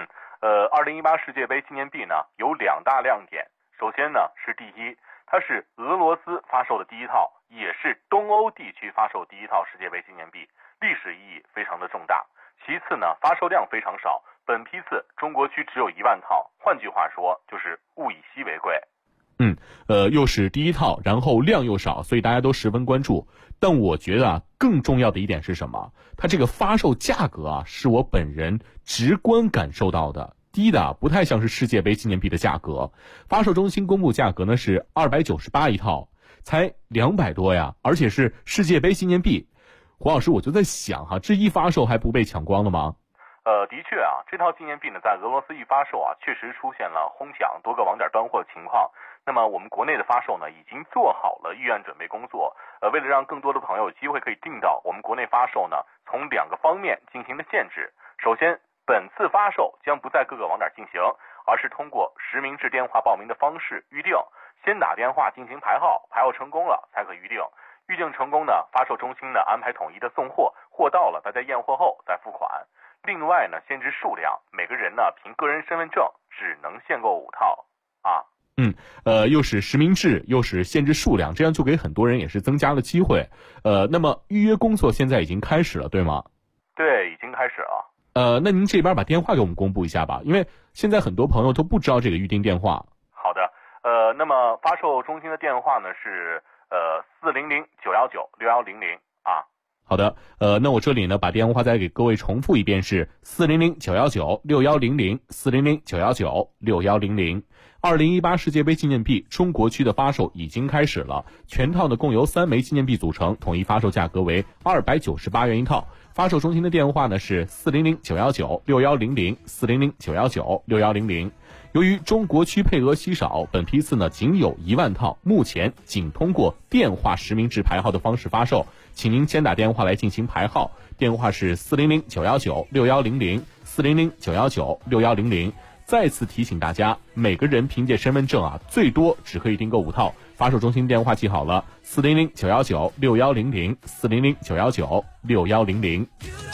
Speaker 22: ？2018世界杯纪念币呢有2大亮点，首先呢是第一，它是俄罗斯发售的第一套，也是东欧地区发售第一套世界杯纪念币，历史意义非常的重大。其次呢，发售量非常少，本批次中国区只有1万套，换句话说就是物以稀为贵。
Speaker 1: 又是第一套，然后量又少，所以大家都十分关注。但我觉得更重要的一点是什么？它这个发售价格是我本人直观感受到的，低的不太像是世界杯纪念币的价格。发售中心公布价格呢是298一套，才200多呀，而且是世界杯纪念币。黄老师，我就在想这一发售还不被抢光了吗？
Speaker 22: 的确这套纪念币呢，在俄罗斯一发售确实出现了哄抢、多个网点断货的情况。那么我们国内的发售呢，已经做好了预案准备工作。为了让更多的朋友有机会可以订到，我们国内发售呢，从2个方面进行了限制。首先，本次发售将不在各个网点进行，而是通过实名制电话报名的方式预定，先打电话进行排号，排号成功了才可预定。预定成功呢，发售中心呢安排统一的送货，货到了大家验货后再付款。另外呢，限制数量，每个人呢凭个人身份证只能限购5套
Speaker 1: 又是实名制，又是限制数量，这样就给很多人也是增加了机会。那么预约工作现在已经开始了，对吗？
Speaker 22: 对，已经开始了。
Speaker 1: 那您这边把电话给我们公布一下吧，因为现在很多朋友都不知道这个预订电话。
Speaker 22: 好的，那么发售中心的电话呢是400-919-6100
Speaker 1: 好的，那我这里呢把电话再给各位重复一遍，是400-919-6100 400-919-6100。2018世界杯纪念币中国区的发售已经开始了，全套呢共由3枚纪念币组成，统一发售价格为298元一套。发售中心的电话呢是400-919-6100 400-919-6100。由于中国区配额稀少，本批次呢仅有1万套，目前仅通过电话实名制排号的方式发售，请您先打电话来进行排号，电话是400-919-6100 400-919-6100。再次提醒大家，每个人凭借身份证最多只可以订购5套。发售中心电话记好了，400-919-6100 400-919-6100。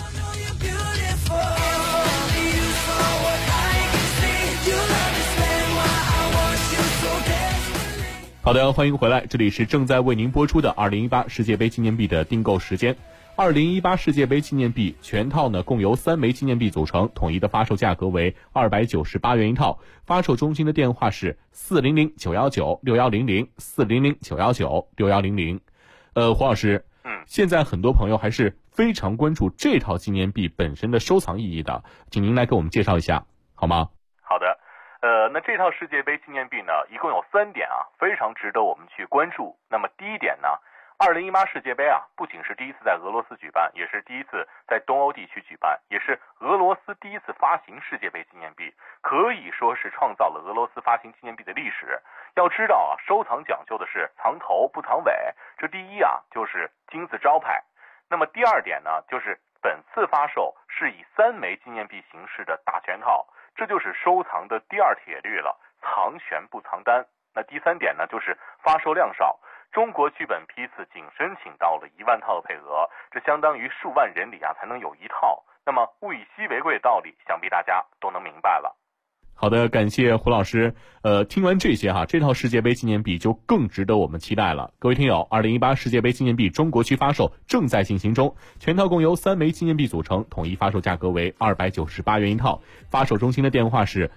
Speaker 1: 好的，欢迎回来，这里是正在为您播出的2018世界杯纪念币的订购时间。2018世界杯纪念币全套呢共由3枚纪念币组成，统一的发售价格为298元一套。发售中心的电话是400-919-6100 400-919-6100。黄老师，现在很多朋友还是非常关注这套纪念币本身的收藏意义的，请您来给我们介绍一下好吗？
Speaker 22: 好的，那这套世界杯纪念币呢，一共有3点非常值得我们去关注。那么第一点呢，2018世界杯不仅是第一次在俄罗斯举办，也是第一次在东欧地区举办，也是俄罗斯第一次发行世界杯纪念币，可以说是创造了俄罗斯发行纪念币的历史。要知道收藏讲究的是藏头不藏尾，这第一就是金字招牌。那么第二点呢，就是本次发售是以3枚纪念币形式的大全套，这就是收藏的第2铁律了，藏全不藏单。那第3点呢，就是发售量少。中国区本批次仅申请到了1万套的配额，这相当于数万人里才能有1套。那么物以稀为贵的道理，想必大家都能明白了。
Speaker 2: 好的，感谢胡老师。听完这些这套世界杯纪念币就更值得我们期待了。各位听友，2018世界杯纪念币中国区发售正在进行中，全套共由3枚纪念币组成，统一发售价格为298元一套。发售中心的电话是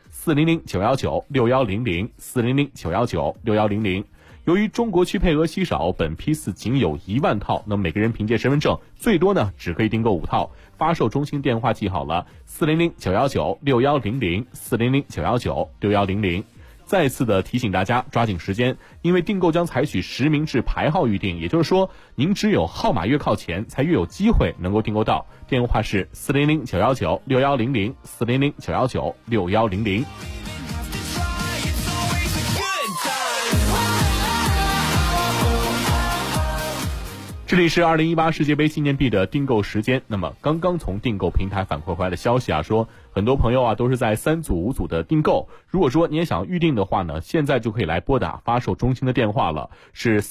Speaker 2: 400-919-6100，400-919-6100。由于中国区配额稀少，本批次仅有1万套，那么每个人凭借身份证最多呢只可以订购5套。发售中心电话记好了，400-919-6100，400-919-6100。再次的提醒大家抓紧时间，因为订购将采取实名制排号预订，也就是说您只有号码越靠前才越有机会能够订购到。电话是400-919-6100，400-919-6100。这里是2018世界杯纪念币的订购时间。那么刚刚从订购平台反馈回来的消息说很多朋友都是在3组5组的订购。如果说你也想预定的话呢，现在就可以来拨打发售中心的电话了，是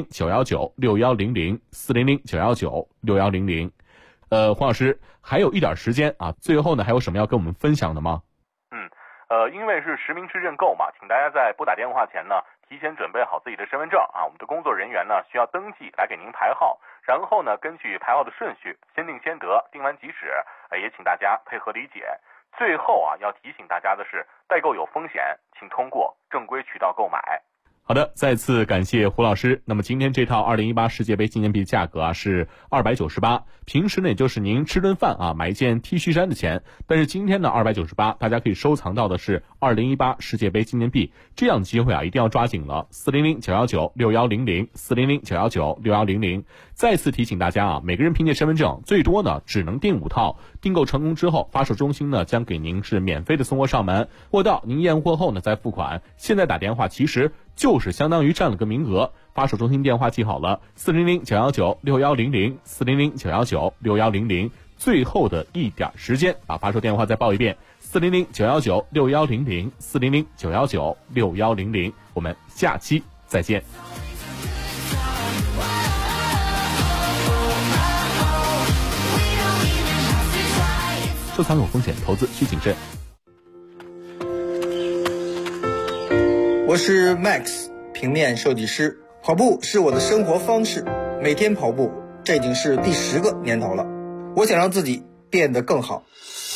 Speaker 2: 400-919-6100，400-919-6100。黄老师还有一点时间最后呢还有什么要跟我们分享的吗？
Speaker 22: 因为是实名制认购嘛，请大家在拨打电话前呢提前准备好自己的身份证我们的工作人员呢需要登记来给您排号，然后呢根据排号的顺序先定先得，定完即止，也请大家配合理解。最后要提醒大家的是，代购有风险，请通过正规渠道购买。
Speaker 2: 好的，再次感谢胡老师。那么今天这套2018世界杯纪念币价格是298，平时呢也就是您吃顿饭买一件 T 恤衫的钱，但是今天呢298，大家可以收藏到的是2018世界杯纪念币，这样的机会一定要抓紧了。400-919-6100，400-919-6100。再次提醒大家每个人凭借身份证最多呢只能订5套，订购成功之后，发售中心呢将给您是免费的送货上门，货到您验货后呢再付款。现在打电话其实就是相当于占了个名额。发售中心电话记好了，400-919-6100，400-919-6100。最后的一点时间，把发售电话再报一遍，400-919-6100，400-919-6100。我们下期再见。收藏有风险，投资需谨慎。
Speaker 5: 我是 Max 平面设计师，跑步是我的生活方式，每天跑步，这已经是第10个年头了。我想让自己变得更好。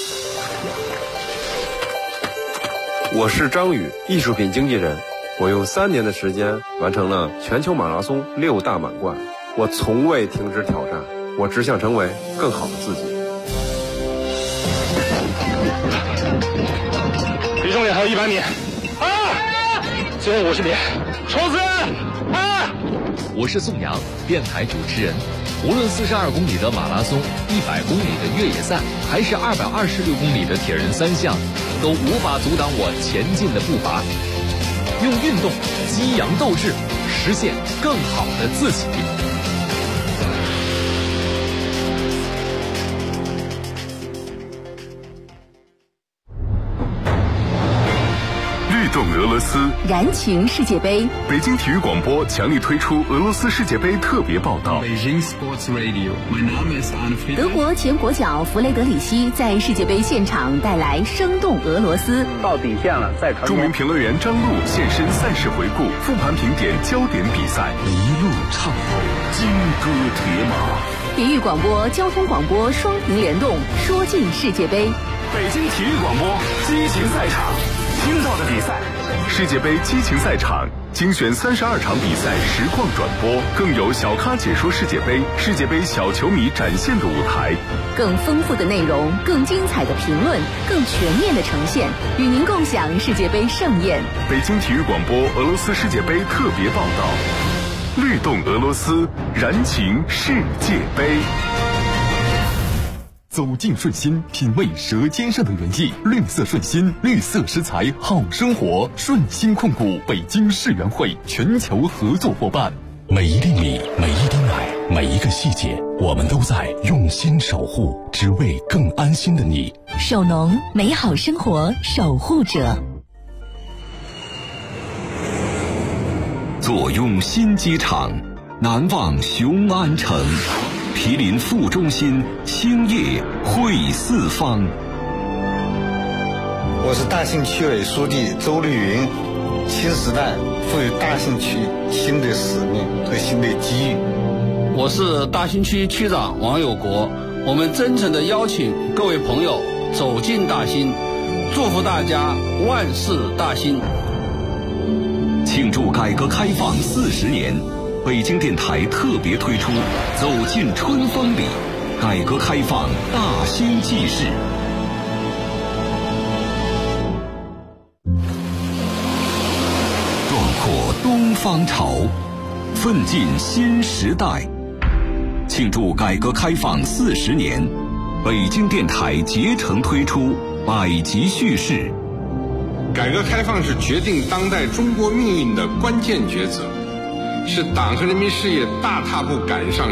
Speaker 23: 我是张宇，艺术品经纪人，我用3年的时间完成了全球马拉松6大满贯。我从未停止挑战，我只想成为更好的自己。
Speaker 24: 离终点还有100米，最后50米，冲刺！
Speaker 25: 我是宋阳，电台主持人。无论42公里的马拉松、100公里的越野赛，还是226公里的铁人3项，都无法阻挡我前进的步伐。用运动激扬斗志，实现更好的自己。
Speaker 1: 律动俄罗斯，
Speaker 9: 燃情世界杯。
Speaker 1: 北京体育广播强力推出俄罗斯世界杯特别报道。
Speaker 9: 德国前国脚弗雷德里希在世界杯现场带来生动俄罗斯。
Speaker 26: 到底线了，再传。
Speaker 1: 著名评论员张璐现身赛事回顾，复盘评点焦点比赛，一路畅游，金戈铁马。
Speaker 9: 体育广播、交通广播双屏联动，说尽世界杯。
Speaker 1: 北京体育广播激情赛场。听到的比赛，世界杯激情赛场精选32场比赛实况转播，更有小咖解说世界杯，世界杯小球迷展现的舞台，
Speaker 9: 更丰富的内容，更精彩的评论，更全面的呈现，与您共享世界杯盛宴。
Speaker 1: 北京体育广播俄罗斯世界杯特别报道，律动俄罗斯，燃情世界杯。
Speaker 8: 走进顺心，品味舌尖上的原意。绿色顺心，绿色食材好生活。顺心控股北京世园会全球合作伙伴。
Speaker 27: 每一粒米，每一滴奶，每一个细节，我们都在用心守护，只为更安心的你。
Speaker 9: 守农，美好生活守护者。
Speaker 27: 坐拥新机场，难忘雄安城。毗邻副中心，兴业汇四方。
Speaker 4: 我是大兴区委书记周绿云。新时代赋予大兴区新的使命和新的机遇。
Speaker 6: 我是大兴区区长王有国。我们真诚地邀请各位朋友走进大兴，祝福大家万事大兴。
Speaker 1: 庆祝改革开放40年，北京电台特别推出《走进春风里》，改革开放大兴纪事。壮阔东方潮，奋进新时代。庆祝改革开放40年，北京电台竭诚推出百集叙事。
Speaker 7: 改革开放是决定当代中国命运的关键抉择，是党和人民事业大踏步赶上